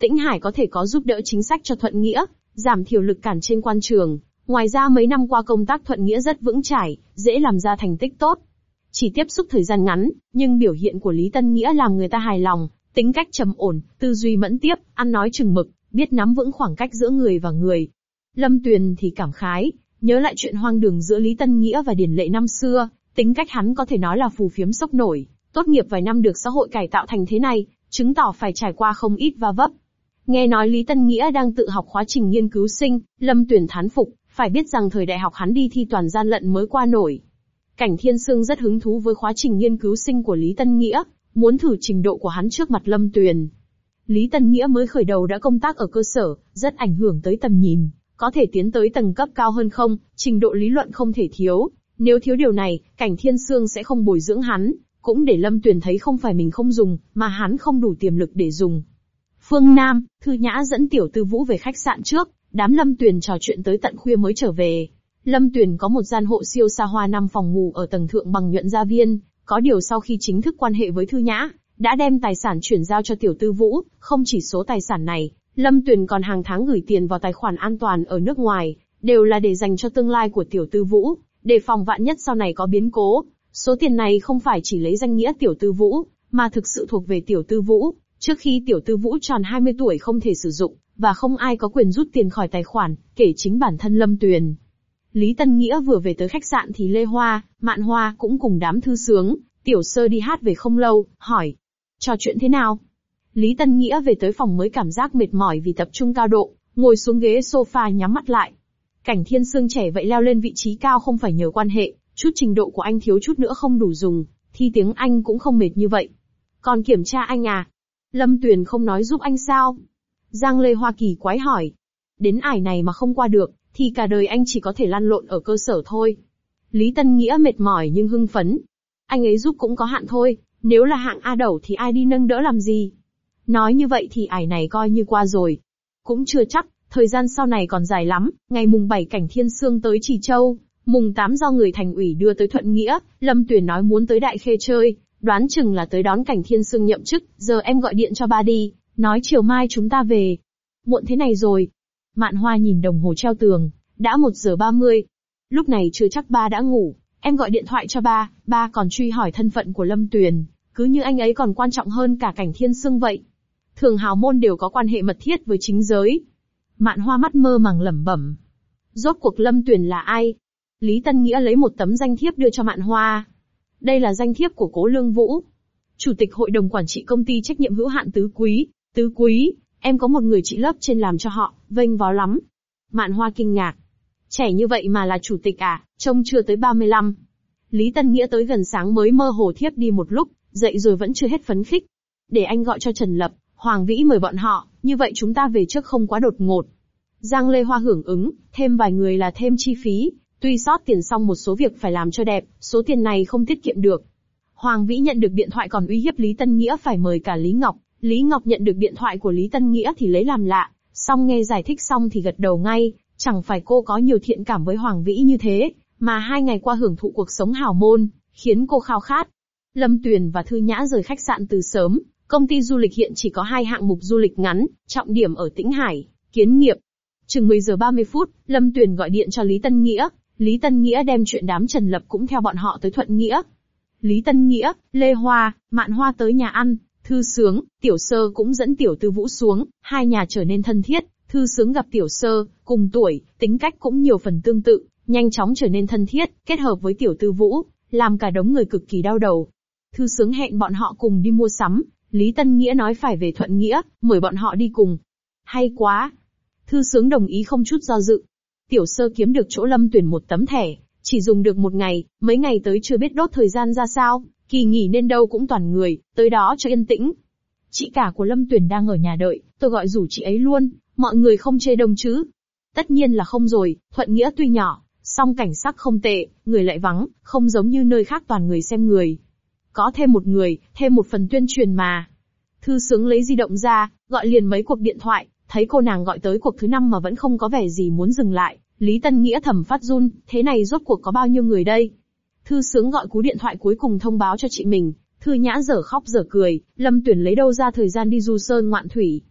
Tĩnh Hải có thể có giúp đỡ chính sách cho Thuận Nghĩa, giảm thiểu lực cản trên quan trường. Ngoài ra mấy năm qua công tác Thuận Nghĩa rất vững chãi, dễ làm ra thành tích tốt. Chỉ tiếp xúc thời gian ngắn, nhưng biểu hiện của Lý Tân Nghĩa làm người ta hài lòng, tính cách trầm ổn, tư duy mẫn tiếp, ăn nói chừng mực, biết nắm vững khoảng cách giữa người và người. Lâm Tuyền thì cảm khái, nhớ lại chuyện hoang đường giữa Lý Tân Nghĩa và Điền Lệ năm xưa, tính cách hắn có thể nói là phù phiếm sốc nổi, tốt nghiệp vài năm được xã hội cải tạo thành thế này, chứng tỏ phải trải qua không ít va vấp. Nghe nói Lý Tân Nghĩa đang tự học khóa trình nghiên cứu sinh, Lâm Tuyền thán phục, phải biết rằng thời đại học hắn đi thi toàn gian lận mới qua nổi. Cảnh Thiên Sương rất hứng thú với khóa trình nghiên cứu sinh của Lý Tân Nghĩa, muốn thử trình độ của hắn trước mặt Lâm Tuyền. Lý Tân Nghĩa mới khởi đầu đã công tác ở cơ sở, rất ảnh hưởng tới tầm nhìn, có thể tiến tới tầng cấp cao hơn không, trình độ lý luận không thể thiếu. Nếu thiếu điều này, Cảnh Thiên Sương sẽ không bồi dưỡng hắn, cũng để Lâm Tuyền thấy không phải mình không dùng, mà hắn không đủ tiềm lực để dùng. Phương Nam, Thư Nhã dẫn Tiểu Tư Vũ về khách sạn trước, đám Lâm Tuyền trò chuyện tới tận khuya mới trở về. Lâm Tuyền có một gian hộ siêu xa hoa năm phòng ngủ ở tầng thượng bằng nhuận gia viên, có điều sau khi chính thức quan hệ với Thư Nhã, đã đem tài sản chuyển giao cho Tiểu Tư Vũ, không chỉ số tài sản này, Lâm Tuyền còn hàng tháng gửi tiền vào tài khoản an toàn ở nước ngoài, đều là để dành cho tương lai của Tiểu Tư Vũ, đề phòng vạn nhất sau này có biến cố. Số tiền này không phải chỉ lấy danh nghĩa Tiểu Tư Vũ, mà thực sự thuộc về Tiểu Tư Vũ, trước khi Tiểu Tư Vũ tròn hai mươi tuổi không thể sử dụng, và không ai có quyền rút tiền khỏi tài khoản, kể chính bản thân Lâm Tuyền. Lý Tân Nghĩa vừa về tới khách sạn thì Lê Hoa, Mạn Hoa cũng cùng đám Thư Sướng, Tiểu Sơ đi hát về không lâu, hỏi. Trò chuyện thế nào? Lý Tân Nghĩa về tới phòng mới cảm giác mệt mỏi vì tập trung cao độ, ngồi xuống ghế sofa nhắm mắt lại. Cảnh Thiên Sương trẻ vậy leo lên vị trí cao không phải nhờ quan hệ, chút trình độ của anh thiếu chút nữa không đủ dùng, thi tiếng Anh cũng không mệt như vậy. Còn kiểm tra anh à? Lâm Tuyền không nói giúp anh sao? Giang Lê Hoa kỳ quái hỏi. Đến ải này mà không qua được, thì cả đời anh chỉ có thể lăn lộn ở cơ sở thôi. Lý Tân Nghĩa mệt mỏi nhưng hưng phấn. Anh ấy giúp cũng có hạn thôi, nếu là hạng A đẩu thì ai đi nâng đỡ làm gì? Nói như vậy thì ải này coi như qua rồi. Cũng chưa chắc, thời gian sau này còn dài lắm, ngày mùng bảy Cảnh Thiên Sương tới Trì Châu, mùng tám do người thành ủy đưa tới Thuận Nghĩa, Lâm Tuyền nói muốn tới Đại Khê chơi, đoán chừng là tới đón Cảnh Thiên Sương nhậm chức, giờ em gọi điện cho ba đi, nói chiều mai chúng ta về. Muộn thế này rồi. Mạn Hoa nhìn đồng hồ treo tường, đã một giờ ba mươi. Lúc này chưa chắc ba đã ngủ, em gọi điện thoại cho ba, ba còn truy hỏi thân phận của Lâm Tuyền, cứ như anh ấy còn quan trọng hơn cả Cảnh Thiên Sương vậy. Thường hào môn đều có quan hệ mật thiết với chính giới. Mạn Hoa mắt mơ màng lẩm bẩm. Rốt cuộc Lâm Tuyền là ai? Lý Tân Nghĩa lấy một tấm danh thiếp đưa cho Mạn Hoa. Đây là danh thiếp của Cố Lương Vũ, Chủ tịch Hội đồng Quản trị Công ty Trách nhiệm hữu hạn Tứ Quý. Tứ Quý, em có một người chị lớp trên làm cho họ, vênh váo lắm. Mạn Hoa kinh ngạc. Trẻ như vậy mà là chủ tịch à, trông chưa tới ba mươi lăm. Lý Tân Nghĩa tới gần sáng mới mơ hồ thiếp đi một lúc, dậy rồi vẫn chưa hết phấn khích. Để anh gọi cho Trần Lập, Hoàng Vĩ mời bọn họ, như vậy chúng ta về trước không quá đột ngột. Giang Lê Hoa hưởng ứng, thêm vài người là thêm chi phí, tuy sót tiền xong một số việc phải làm cho đẹp, số tiền này không tiết kiệm được. Hoàng Vĩ nhận được điện thoại còn uy hiếp Lý Tân Nghĩa phải mời cả Lý Ngọc, Lý Ngọc nhận được điện thoại của Lý Tân Nghĩa thì lấy làm lạ, xong nghe giải thích xong thì gật đầu ngay, chẳng phải cô có nhiều thiện cảm với Hoàng Vĩ như thế, mà hai ngày qua hưởng thụ cuộc sống hào môn, khiến cô khao khát. Lâm Tuyền và Thư Nhã rời khách sạn từ sớm, công ty du lịch hiện chỉ có hai hạng mục du lịch ngắn, trọng điểm ở Tĩnh Hải, Kiến Nghiệp. Chừng mười giờ ba mươi phút, Lâm Tuyền gọi điện cho Lý Tân Nghĩa, Lý Tân Nghĩa đem chuyện đám Trần Lập cũng theo bọn họ tới Thuận Nghĩa. Lý Tân Nghĩa, Lê Hoa, Mạn Hoa tới nhà ăn, Thư Sướng, Tiểu Sơ cũng dẫn Tiểu Tư Vũ xuống, hai nhà trở nên thân thiết. Thư Sướng gặp Tiểu Sơ, cùng tuổi, tính cách cũng nhiều phần tương tự, nhanh chóng trở nên thân thiết, kết hợp với Tiểu Tư Vũ, làm cả đống người cực kỳ đau đầu. Thư Sướng hẹn bọn họ cùng đi mua sắm, Lý Tân Nghĩa nói phải về Thuận Nghĩa, mời bọn họ đi cùng. Hay quá! Thư Sướng đồng ý không chút do dự. Tiểu Sơ kiếm được chỗ Lâm Tuyền một tấm thẻ, chỉ dùng được một ngày, mấy ngày tới chưa biết đốt thời gian ra sao, kỳ nghỉ nên đâu cũng toàn người, tới đó cho yên tĩnh. Chị cả của Lâm Tuyền đang ở nhà đợi, tôi gọi rủ chị ấy luôn, mọi người không chê đông chứ? Tất nhiên là không rồi, Thuận Nghĩa tuy nhỏ, song cảnh sắc không tệ, người lại vắng, không giống như nơi khác toàn người xem người. Có thêm một người, thêm một phần tuyên truyền mà. Thư Sướng lấy di động ra, gọi liền mấy cuộc điện thoại, thấy cô nàng gọi tới cuộc thứ năm mà vẫn không có vẻ gì muốn dừng lại. Lý Tân Nghĩa thầm phát run, thế này rốt cuộc có bao nhiêu người đây? Thư Sướng gọi cú điện thoại cuối cùng thông báo cho chị mình, Thư Nhã dở khóc dở cười, Lâm Tuyền lấy đâu ra thời gian đi du sơn ngoạn thủy.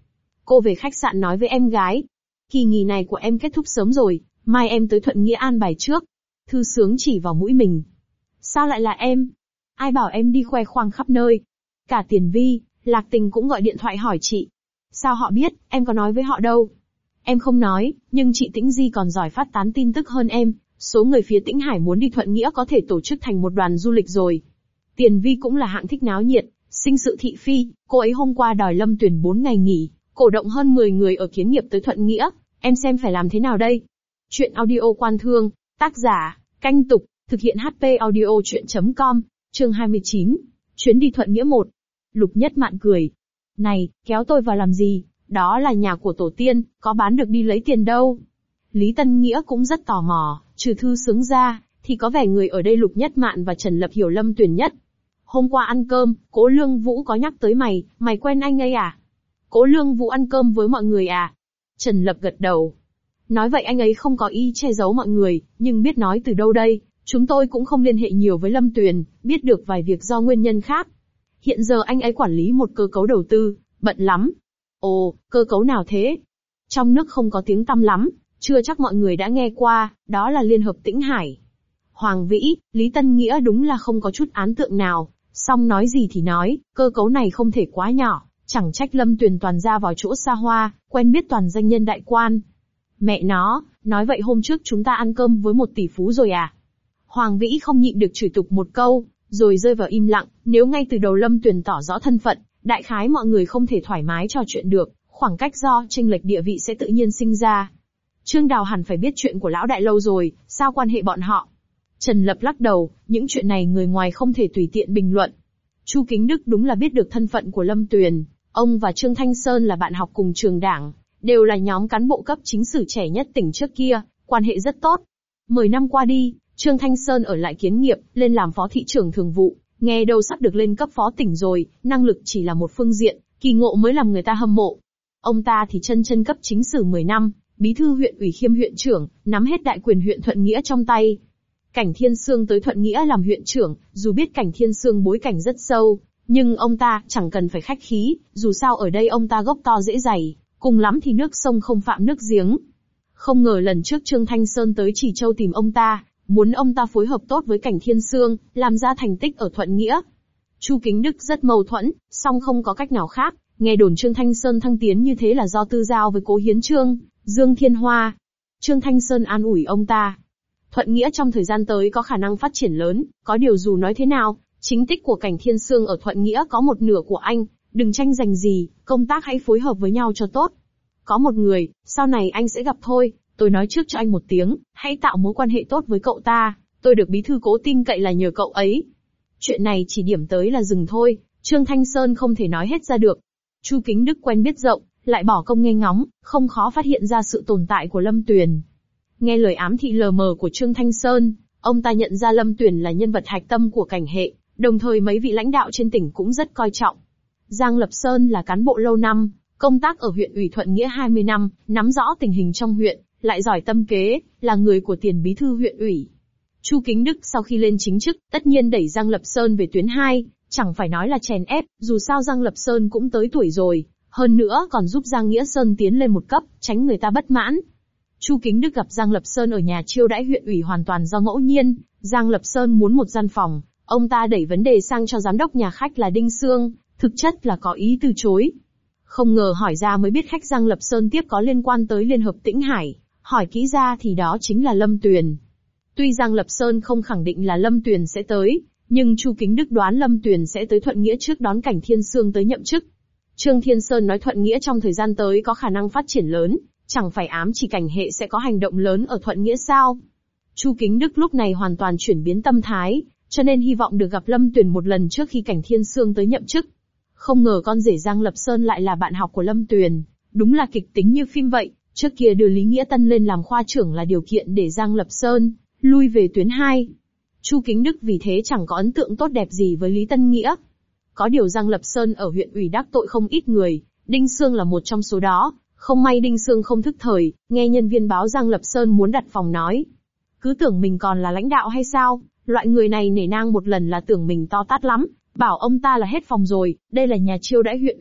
Cô về khách sạn nói với em gái. Kỳ nghỉ này của em kết thúc sớm rồi, mai em tới Thuận Nghĩa an bài trước. Thư Sướng chỉ vào mũi mình. Sao lại là em? Ai bảo em đi khoe khoang khắp nơi? Cả Tiền Vi, Lạc Tình cũng gọi điện thoại hỏi chị. Sao họ biết, em có nói với họ đâu. Em không nói, nhưng chị Tĩnh Di còn giỏi phát tán tin tức hơn em. Số người phía Tĩnh Hải muốn đi Thuận Nghĩa có thể tổ chức thành một đoàn du lịch rồi. Tiền Vi cũng là hạng thích náo nhiệt, sinh sự thị phi, cô ấy hôm qua đòi Lâm Tuyền bốn ngày nghỉ, cổ động hơn mười người ở Kiến Nghiệp tới Thuận Nghĩa, em xem phải làm thế nào đây? Chuyện audio Quan Thương, tác giả, Canh Tục, thực hiện hát pê audio chuyện chấm com, chương hai mươi chín, chuyến đi Thuận Nghĩa một. Lục Nhất Mạn cười. Này, kéo tôi vào làm gì, đó là nhà của tổ tiên, có bán được đi lấy tiền đâu. Lý Tân Nghĩa cũng rất tò mò, trừ Thư Sướng ra, thì có vẻ người ở đây Lục Nhất Mạn và Trần Lập hiểu Lâm Tuyền nhất. Hôm qua ăn cơm, Cố Lương Vũ có nhắc tới mày, mày quen anh ấy à? Cố Lương Vũ ăn cơm với mọi người à? Trần Lập gật đầu. Nói vậy anh ấy không có ý che giấu mọi người, nhưng biết nói từ đâu đây, chúng tôi cũng không liên hệ nhiều với Lâm Tuyền, biết được vài việc do nguyên nhân khác. Hiện giờ anh ấy quản lý một cơ cấu đầu tư, bận lắm. Ồ, cơ cấu nào thế? Trong nước không có tiếng tăm lắm, chưa chắc mọi người đã nghe qua, đó là Liên hợp Tĩnh Hải. Hoàng Vĩ, Lý Tân Nghĩa đúng là không có chút ấn tượng nào, song nói gì thì nói, cơ cấu này không thể quá nhỏ, chẳng trách Lâm Tuyền toàn ra vào chỗ xa hoa, quen biết toàn danh nhân đại quan. Mẹ nó, nói vậy hôm trước chúng ta ăn cơm với một tỷ phú rồi à? Hoàng Vĩ không nhịn được chửi tục một câu, rồi rơi vào im lặng, nếu ngay từ đầu Lâm Tuyền tỏ rõ thân phận, đại khái mọi người không thể thoải mái trò chuyện được, khoảng cách do chênh lệch địa vị sẽ tự nhiên sinh ra. Trương Đào hẳn phải biết chuyện của lão đại lâu rồi, sao quan hệ bọn họ? Trần Lập lắc đầu, những chuyện này người ngoài không thể tùy tiện bình luận. Chu Kính Đức đúng là biết được thân phận của Lâm Tuyền, ông và Trương Thanh Sơn là bạn học cùng trường đảng, đều là nhóm cán bộ cấp chính sử trẻ nhất tỉnh trước kia, quan hệ rất tốt. Mười năm qua đi, Trương Thanh Sơn ở lại Kiến Nghiệp, lên làm phó thị trưởng thường vụ, nghe đâu sắp được lên cấp phó tỉnh rồi, năng lực chỉ là một phương diện, kỳ ngộ mới làm người ta hâm mộ. Ông ta thì chân chân cấp chính sử mười năm, bí thư huyện ủy kiêm huyện trưởng, nắm hết đại quyền huyện Thuận Nghĩa trong tay. Cảnh Thiên Sương tới Thuận Nghĩa làm huyện trưởng, dù biết Cảnh Thiên Sương bối cảnh rất sâu, nhưng ông ta chẳng cần phải khách khí, dù sao ở đây ông ta gốc to dễ dày, cùng lắm thì nước sông không phạm nước giếng. Không ngờ lần trước Trương Thanh Sơn tới Trì Châu tìm ông ta, muốn ông ta phối hợp tốt với Cảnh Thiên Sương, làm ra thành tích ở Thuận Nghĩa. Chu Kính Đức rất mâu thuẫn, song không có cách nào khác, nghe đồn Trương Thanh Sơn thăng tiến như thế là do tư giao với Cố Hiến Trương, Dương Thiên Hoa. Trương Thanh Sơn an ủi ông ta. Thuận Nghĩa trong thời gian tới có khả năng phát triển lớn, có điều dù nói thế nào, chính tích của Cảnh Thiên Sương ở Thuận Nghĩa có một nửa của anh, đừng tranh giành gì, công tác hãy phối hợp với nhau cho tốt. Có một người, sau này anh sẽ gặp thôi, tôi nói trước cho anh một tiếng, hãy tạo mối quan hệ tốt với cậu ta, tôi được bí thư Cố tin cậy là nhờ cậu ấy. Chuyện này chỉ điểm tới là dừng thôi, Trương Thanh Sơn không thể nói hết ra được. Chu Kính Đức quen biết rộng, lại bỏ công nghe ngóng, không khó phát hiện ra sự tồn tại của Lâm Tuyền. Nghe lời ám thị lờ mờ của Trương Thanh Sơn, ông ta nhận ra Lâm Tuyền là nhân vật hạch tâm của cảnh hệ, đồng thời mấy vị lãnh đạo trên tỉnh cũng rất coi trọng. Giang Lập Sơn là cán bộ lâu năm, công tác ở huyện ủy Thuận Nghĩa hai mươi năm, nắm rõ tình hình trong huyện, lại giỏi tâm kế, là người của tiền bí thư huyện ủy. Chu Kính Đức sau khi lên chính chức, tất nhiên đẩy Giang Lập Sơn về tuyến hai, chẳng phải nói là chèn ép, dù sao Giang Lập Sơn cũng tới tuổi rồi, hơn nữa còn giúp Giang Nghĩa Sơn tiến lên một cấp, tránh người ta bất mãn. Chu Kính Đức gặp Giang Lập Sơn ở nhà chiêu đãi huyện ủy hoàn toàn do ngẫu nhiên, Giang Lập Sơn muốn một gian phòng, ông ta đẩy vấn đề sang cho giám đốc nhà khách là Đinh Sương, thực chất là có ý từ chối. Không ngờ hỏi ra mới biết khách Giang Lập Sơn tiếp có liên quan tới Liên hợp Tĩnh Hải, hỏi kỹ ra thì đó chính là Lâm Tuyền. Tuy Giang Lập Sơn không khẳng định là Lâm Tuyền sẽ tới, nhưng Chu Kính Đức đoán Lâm Tuyền sẽ tới Thuận Nghĩa trước đón Cảnh Thiên Sương tới nhậm chức. Trương Thiên Sơn nói Thuận Nghĩa trong thời gian tới có khả năng phát triển lớn, chẳng phải ám chỉ Cảnh hệ sẽ có hành động lớn ở Thuận Nghĩa sao? Chu Kính Đức lúc này hoàn toàn chuyển biến tâm thái, cho nên hy vọng được gặp Lâm Tuyền một lần trước khi Cảnh Thiên Sương tới nhậm chức. Không ngờ con rể Giang Lập Sơn lại là bạn học của Lâm Tuyền, đúng là kịch tính như phim vậy. Trước kia đưa Lý Nghĩa Tân lên làm khoa trưởng là điều kiện để Giang Lập Sơn lui về tuyến hai. Chu Kính Đức vì thế chẳng có ấn tượng tốt đẹp gì với Lý Tân Nghĩa. Có điều Giang Lập Sơn ở huyện ủy đắc tội không ít người, Đinh Sương là một trong số đó. Không may Đinh Sương không thức thời, nghe nhân viên báo Giang Lập Sơn muốn đặt phòng nói. Cứ tưởng mình còn là lãnh đạo hay sao, loại người này nể nang một lần là tưởng mình to tát lắm, bảo ông ta là hết phòng rồi, đây là nhà chiêu đãi huyện ủy,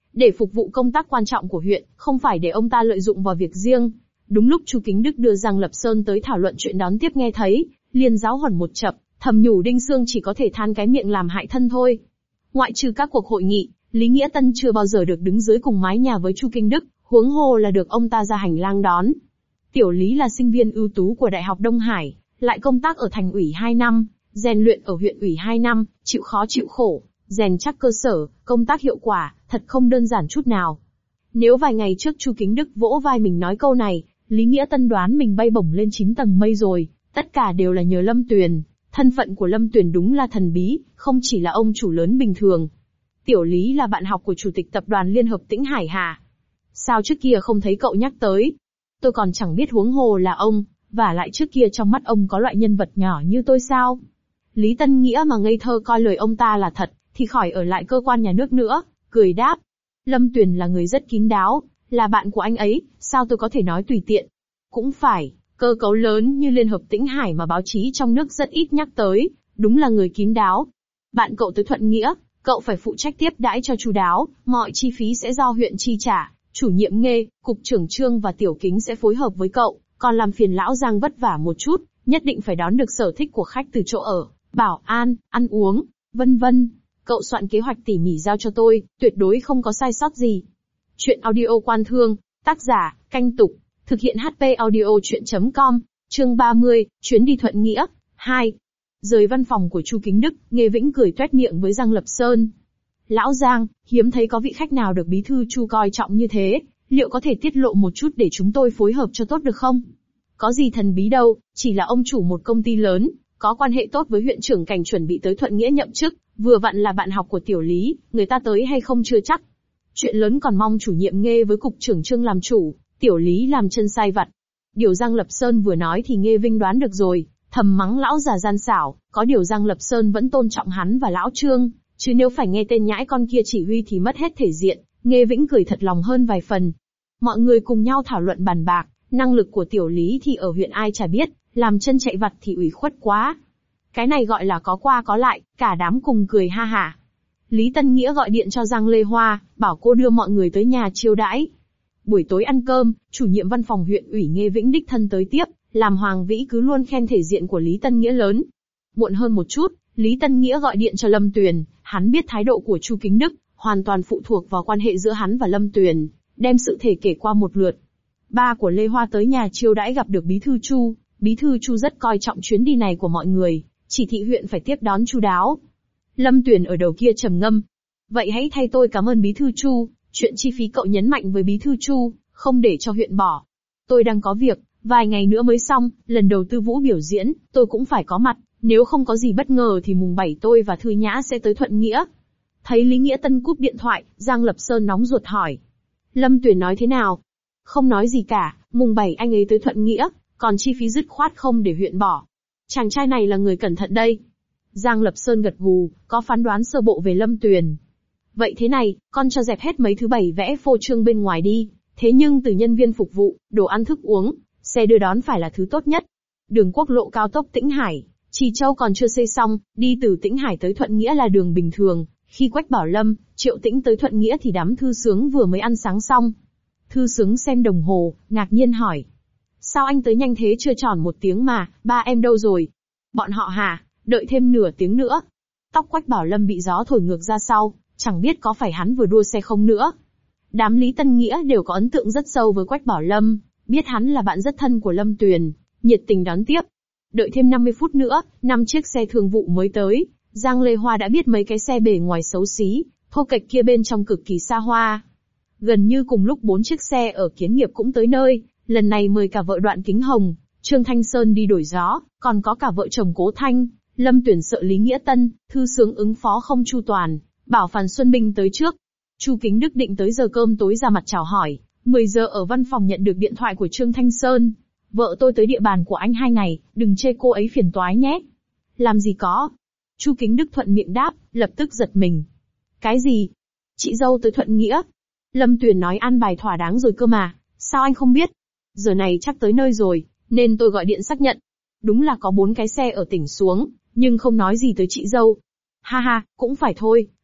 để phục vụ công tác quan trọng của huyện, không phải để ông ta lợi dụng vào việc riêng. Đúng lúc Chu Kính Đức đưa Giang Lập Sơn tới thảo luận chuyện đón tiếp nghe thấy, liền giáo huấn một chập, thầm nhủ Đinh Sương chỉ có thể than cái miệng làm hại thân thôi. Ngoại trừ các cuộc hội nghị, Lý Nghĩa Tân chưa bao giờ được đứng dưới cùng mái nhà với Chu Kính Đức, huống hồ là được ông ta ra hành lang đón. Tiểu Lý là sinh viên ưu tú của Đại học Đông Hải, lại công tác ở thành ủy hai năm, rèn luyện ở huyện ủy hai năm, chịu khó chịu khổ, rèn chắc cơ sở, công tác hiệu quả, thật không đơn giản chút nào. Nếu vài ngày trước Chu Kính Đức vỗ vai mình nói câu này, Lý Nghĩa Tân đoán mình bay bổng lên chín tầng mây rồi, tất cả đều là nhờ Lâm Tuyền. Thân phận của Lâm Tuyền đúng là thần bí, không chỉ là ông chủ lớn bình thường. Tiểu Lý là bạn học của Chủ tịch Tập đoàn Liên hợp Tĩnh Hải Hà. Sao trước kia không thấy cậu nhắc tới? Tôi còn chẳng biết huống hồ là ông, và lại trước kia trong mắt ông có loại nhân vật nhỏ như tôi sao? Lý Tân Nghĩa mà ngây thơ coi lời ông ta là thật, thì khỏi ở lại cơ quan nhà nước nữa, cười đáp. Lâm Tuyền là người rất kín đáo, là bạn của anh ấy, sao tôi có thể nói tùy tiện? Cũng phải, cơ cấu lớn như Liên hợp Tĩnh Hải mà báo chí trong nước rất ít nhắc tới, đúng là người kín đáo. Bạn cậu tới Thuận Nghĩa, cậu phải phụ trách tiếp đãi cho chu đáo, mọi chi phí sẽ do huyện chi trả, chủ nhiệm Nghê, cục trưởng Trương và Tiểu Kính sẽ phối hợp với cậu, còn làm phiền lão Giang vất vả một chút, nhất định phải đón được sở thích của khách từ chỗ ở, bảo an, ăn uống, vân vân. Cậu soạn kế hoạch tỉ mỉ giao cho tôi, tuyệt đối không có sai sót gì. Chuyện audio Quan Thương, tác giả, Canh Tục, thực hiện hát pê audio chuyện chấm com, chương ba mươi, chuyến đi Thuận Nghĩa, hai. Rời văn phòng của Chu Kính Đức, Nghê Vĩnh cười toét miệng với Giang Lập Sơn. Lão Giang, hiếm thấy có vị khách nào được bí thư Chu coi trọng như thế, liệu có thể tiết lộ một chút để chúng tôi phối hợp cho tốt được không? Có gì thần bí đâu, chỉ là ông chủ một công ty lớn, có quan hệ tốt với huyện trưởng Cảnh chuẩn bị tới Thuận Nghĩa nhậm chức, vừa vặn là bạn học của Tiểu Lý, người ta tới hay không chưa chắc. Chuyện lớn còn mong chủ nhiệm Nghê với cục trưởng Trương làm chủ, Tiểu Lý làm chân sai vặt. Điều Giang Lập Sơn vừa nói thì Nghê Vinh đoán được rồi, thầm mắng lão già gian xảo, có điều Giang Lập Sơn vẫn tôn trọng hắn và lão Trương, chứ nếu phải nghe tên nhãi con kia chỉ huy thì mất hết thể diện. Nghê Vĩnh cười thật lòng hơn vài phần. Mọi người cùng nhau thảo luận bàn bạc, năng lực của Tiểu Lý thì ở huyện ai chả biết, làm chân chạy vặt thì ủy khuất quá. Cái này gọi là có qua có lại, cả đám cùng cười ha hả. Lý Tân Nghĩa gọi điện cho Giang Lê Hoa, bảo cô đưa mọi người tới nhà chiêu đãi. Buổi tối ăn cơm, chủ nhiệm văn phòng huyện ủy Nghê Vĩnh đích thân tới tiếp, làm Hoàng Vĩ cứ luôn khen thể diện của Lý Tân Nghĩa lớn. Muộn hơn một chút, Lý Tân Nghĩa gọi điện cho Lâm Tuyền, hắn biết thái độ của Chu Kính Đức, hoàn toàn phụ thuộc vào quan hệ giữa hắn và Lâm Tuyền, đem sự thể kể qua một lượt. Ba của Lê Hoa tới nhà chiêu đãi gặp được bí thư Chu, bí thư Chu rất coi trọng chuyến đi này của mọi người, chỉ thị huyện phải tiếp đón chu đáo. Lâm Tuyền ở đầu kia trầm ngâm. Vậy hãy thay tôi cảm ơn bí thư Chu, chuyện chi phí cậu nhấn mạnh với bí thư Chu, không để cho huyện bỏ. Tôi đang có việc, vài ngày nữa mới xong, lần đầu Tư Vũ biểu diễn, tôi cũng phải có mặt, nếu không có gì bất ngờ thì mùng bảy tôi và Thư Nhã sẽ tới Thuận Nghĩa. Thấy Lý Nghĩa Tân cúp điện thoại, Giang Lập Sơn nóng ruột hỏi. Lâm Tuyền nói thế nào? Không nói gì cả, mùng bảy anh ấy tới Thuận Nghĩa, còn chi phí dứt khoát không để huyện bỏ. Chàng trai này là người cẩn thận đây. Giang Lập Sơn gật gù, có phán đoán sơ bộ về Lâm Tuyền. Vậy thế này, con cho dẹp hết mấy thứ bày vẽ phô trương bên ngoài đi, thế nhưng từ nhân viên phục vụ, đồ ăn thức uống, xe đưa đón phải là thứ tốt nhất. Đường quốc lộ cao tốc Tĩnh Hải, Trì Châu còn chưa xây xong, đi từ Tĩnh Hải tới Thuận Nghĩa là đường bình thường, khi Quách Bảo Lâm, Triệu Tĩnh tới Thuận Nghĩa thì đám Thư Sướng vừa mới ăn sáng xong. Thư Sướng xem đồng hồ, ngạc nhiên hỏi. Sao anh tới nhanh thế chưa tròn một tiếng mà, ba em đâu rồi? Bọn họ hả, đợi thêm nửa tiếng nữa. Tóc Quách Bảo Lâm bị gió thổi ngược ra sau, chẳng biết có phải hắn vừa đua xe không nữa. Đám Lý Tân Nghĩa đều có ấn tượng rất sâu với Quách Bảo Lâm, biết hắn là bạn rất thân của Lâm Tuyền, nhiệt tình đón tiếp. Đợi thêm năm mươi phút nữa, năm chiếc xe thường vụ mới tới, Giang Lê Hoa đã biết mấy cái xe bề ngoài xấu xí, thô kệch kia bên trong cực kỳ xa hoa. Gần như cùng lúc bốn chiếc xe ở Kiến Nghiệp cũng tới nơi, lần này mời cả vợ Đoạn Kính Hồng, Trương Thanh Sơn đi đổi gió, còn có cả vợ chồng Cố Thanh, Lâm Tuyển sợ Lý Nghĩa Tân, Thư Sướng ứng phó không chu toàn, bảo Phan Xuân Minh tới trước. Chu Kính Đức định tới giờ cơm tối ra mặt chào hỏi, mười giờ ở văn phòng nhận được điện thoại của Trương Thanh Sơn. Vợ tôi tới địa bàn của anh hai ngày, đừng chê cô ấy phiền toái nhé. Làm gì có. Chu Kính Đức thuận miệng đáp, lập tức giật mình. Cái gì? Chị dâu tới Thuận Nghĩa. Lâm Tuyền nói an bài thỏa đáng rồi cơ mà, sao anh không biết? Giờ này chắc tới nơi rồi, nên tôi gọi điện xác nhận. Đúng là có bốn cái xe ở tỉnh xuống, nhưng không nói gì tới chị dâu. Ha ha, cũng phải thôi,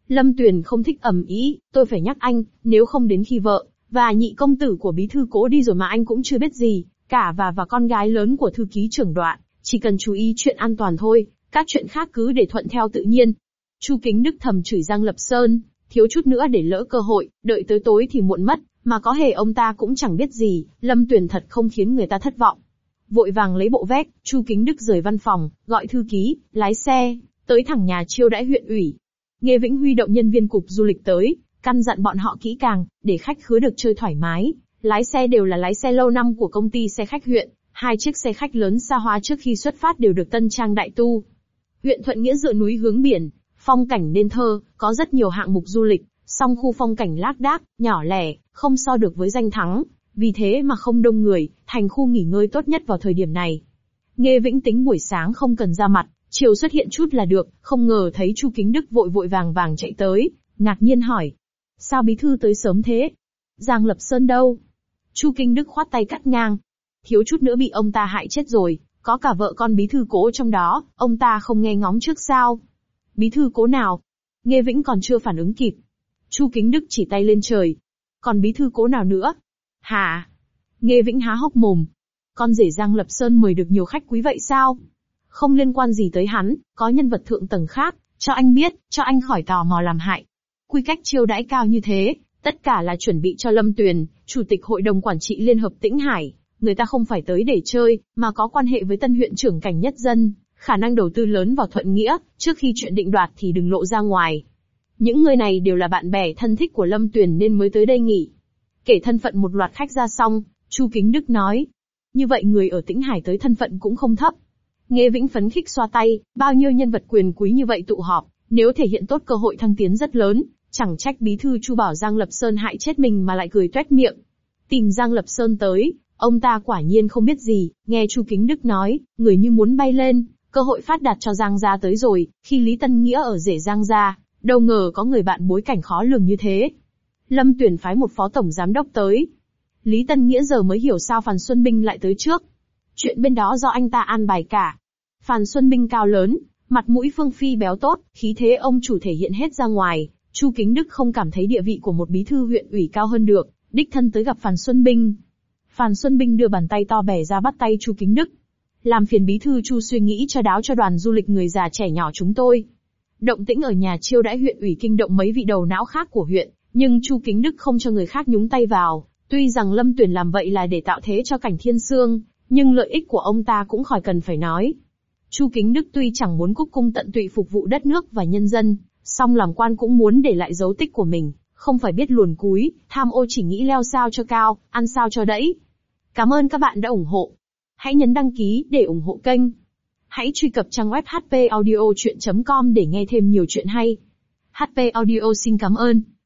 Lâm Tuyền không thích ầm ĩ, tôi phải nhắc anh, nếu không đến khi vợ và nhị công tử của bí thư Cố đi rồi mà anh cũng chưa biết gì, cả và và con gái lớn của thư ký trưởng Đoạn, chỉ cần chú ý chuyện an toàn thôi, các chuyện khác cứ để thuận theo tự nhiên. Chu Kính Đức thầm chửi Giang Lập Sơn, thiếu chút nữa để lỡ cơ hội, đợi tới tối thì muộn mất, mà có hề ông ta cũng chẳng biết gì, Lâm Tuyền thật không khiến người ta thất vọng. Vội vàng lấy bộ vest, Chu Kính Đức rời văn phòng, gọi thư ký, lái xe, tới thẳng nhà chiêu đãi huyện ủy. Nghê Vĩnh huy động nhân viên cục du lịch tới, căn dặn bọn họ kỹ càng, để khách khứa được chơi thoải mái. Lái xe đều là lái xe lâu năm của công ty xe khách huyện, hai chiếc xe khách lớn xa hoa trước khi xuất phát đều được tân trang đại tu. Huyện Thuận Nghĩa dựa núi hướng biển, phong cảnh nên thơ, có rất nhiều hạng mục du lịch, song khu phong cảnh lác đác, nhỏ lẻ, không so được với danh thắng, vì thế mà không đông người, thành khu nghỉ ngơi tốt nhất vào thời điểm này. Nghê Vĩnh tính buổi sáng không cần ra mặt, chiều xuất hiện chút là được, không ngờ thấy Chu Kính Đức vội vội vàng vàng chạy tới, ngạc nhiên hỏi. Sao bí thư tới sớm thế? Giang Lập Sơn đâu? Chu Kính Đức khoát tay cắt ngang. Thiếu chút nữa bị ông ta hại chết rồi, có cả vợ con bí thư Cố trong đó, ông ta không nghe ngóng trước sao? Bí thư Cố nào? Nghê Vĩnh còn chưa phản ứng kịp. Chu Kính Đức chỉ tay lên trời. Còn bí thư Cố nào nữa? Hả? Nghê Vĩnh há hốc mồm. Con rể Giang Lập Sơn mời được nhiều khách quý vậy sao? Không liên quan gì tới hắn, có nhân vật thượng tầng khác, cho anh biết, cho anh khỏi tò mò làm hại. Quy cách chiêu đãi cao như thế, tất cả là chuẩn bị cho Lâm Tuyền, Chủ tịch Hội đồng Quản trị Liên hợp Tĩnh Hải. Người ta không phải tới để chơi, mà có quan hệ với tân huyện trưởng Cảnh Nhất Dân, khả năng đầu tư lớn vào Thuận Nghĩa, trước khi chuyện định đoạt thì đừng lộ ra ngoài. Những người này đều là bạn bè thân thích của Lâm Tuyền nên mới tới đây nghỉ. Kể thân phận một loạt khách ra xong, Chu Kính Đức nói. Như vậy người ở Tĩnh Hải tới thân phận cũng không thấp. Nghê Vĩnh phấn khích xoa tay, bao nhiêu nhân vật quyền quý như vậy tụ họp, nếu thể hiện tốt cơ hội thăng tiến rất lớn, chẳng trách bí thư Chu bảo Giang Lập Sơn hại chết mình mà lại cười toét miệng. Tìm Giang Lập Sơn tới, ông ta quả nhiên không biết gì, nghe Chu Kính Đức nói, người như muốn bay lên, cơ hội phát đạt cho Giang gia tới rồi, khi Lý Tân Nghĩa ở rể Giang gia, đâu ngờ có người bạn bối cảnh khó lường như thế. Lâm Tuyền phái một phó tổng giám đốc tới. Lý Tân Nghĩa giờ mới hiểu sao Phan Xuân Binh lại tới trước. Chuyện bên đó do anh ta an bài cả. Phan Xuân Binh cao lớn, mặt mũi phương phi béo tốt, khí thế ông chủ thể hiện hết ra ngoài. Chu Kính Đức không cảm thấy địa vị của một bí thư huyện ủy cao hơn được, đích thân tới gặp Phan Xuân Binh. Phan Xuân Binh đưa bàn tay to bẻ ra bắt tay Chu Kính Đức. Làm phiền bí thư Chu suy nghĩ cho đáo cho đoàn du lịch người già trẻ nhỏ chúng tôi. Động tĩnh ở nhà chiêu đãi huyện ủy kinh động mấy vị đầu não khác của huyện, nhưng Chu Kính Đức không cho người khác nhúng tay vào. Tuy rằng Lâm Tuyền làm vậy là để tạo thế cho Cảnh Thiên Sương, nhưng lợi ích của ông ta cũng khỏi cần phải nói. Chu Kính Đức tuy chẳng muốn cúc cung tận tụy phục vụ đất nước và nhân dân, song làm quan cũng muốn để lại dấu tích của mình, không phải biết luồn cúi, tham ô chỉ nghĩ leo sao cho cao, ăn sao cho đẫy. Cảm ơn các bạn đã ủng hộ. Hãy nhấn đăng ký để ủng hộ kênh. Hãy truy cập trang web h p audio chuyện chấm com để nghe thêm nhiều chuyện hay. hát pê Audio xin cảm ơn.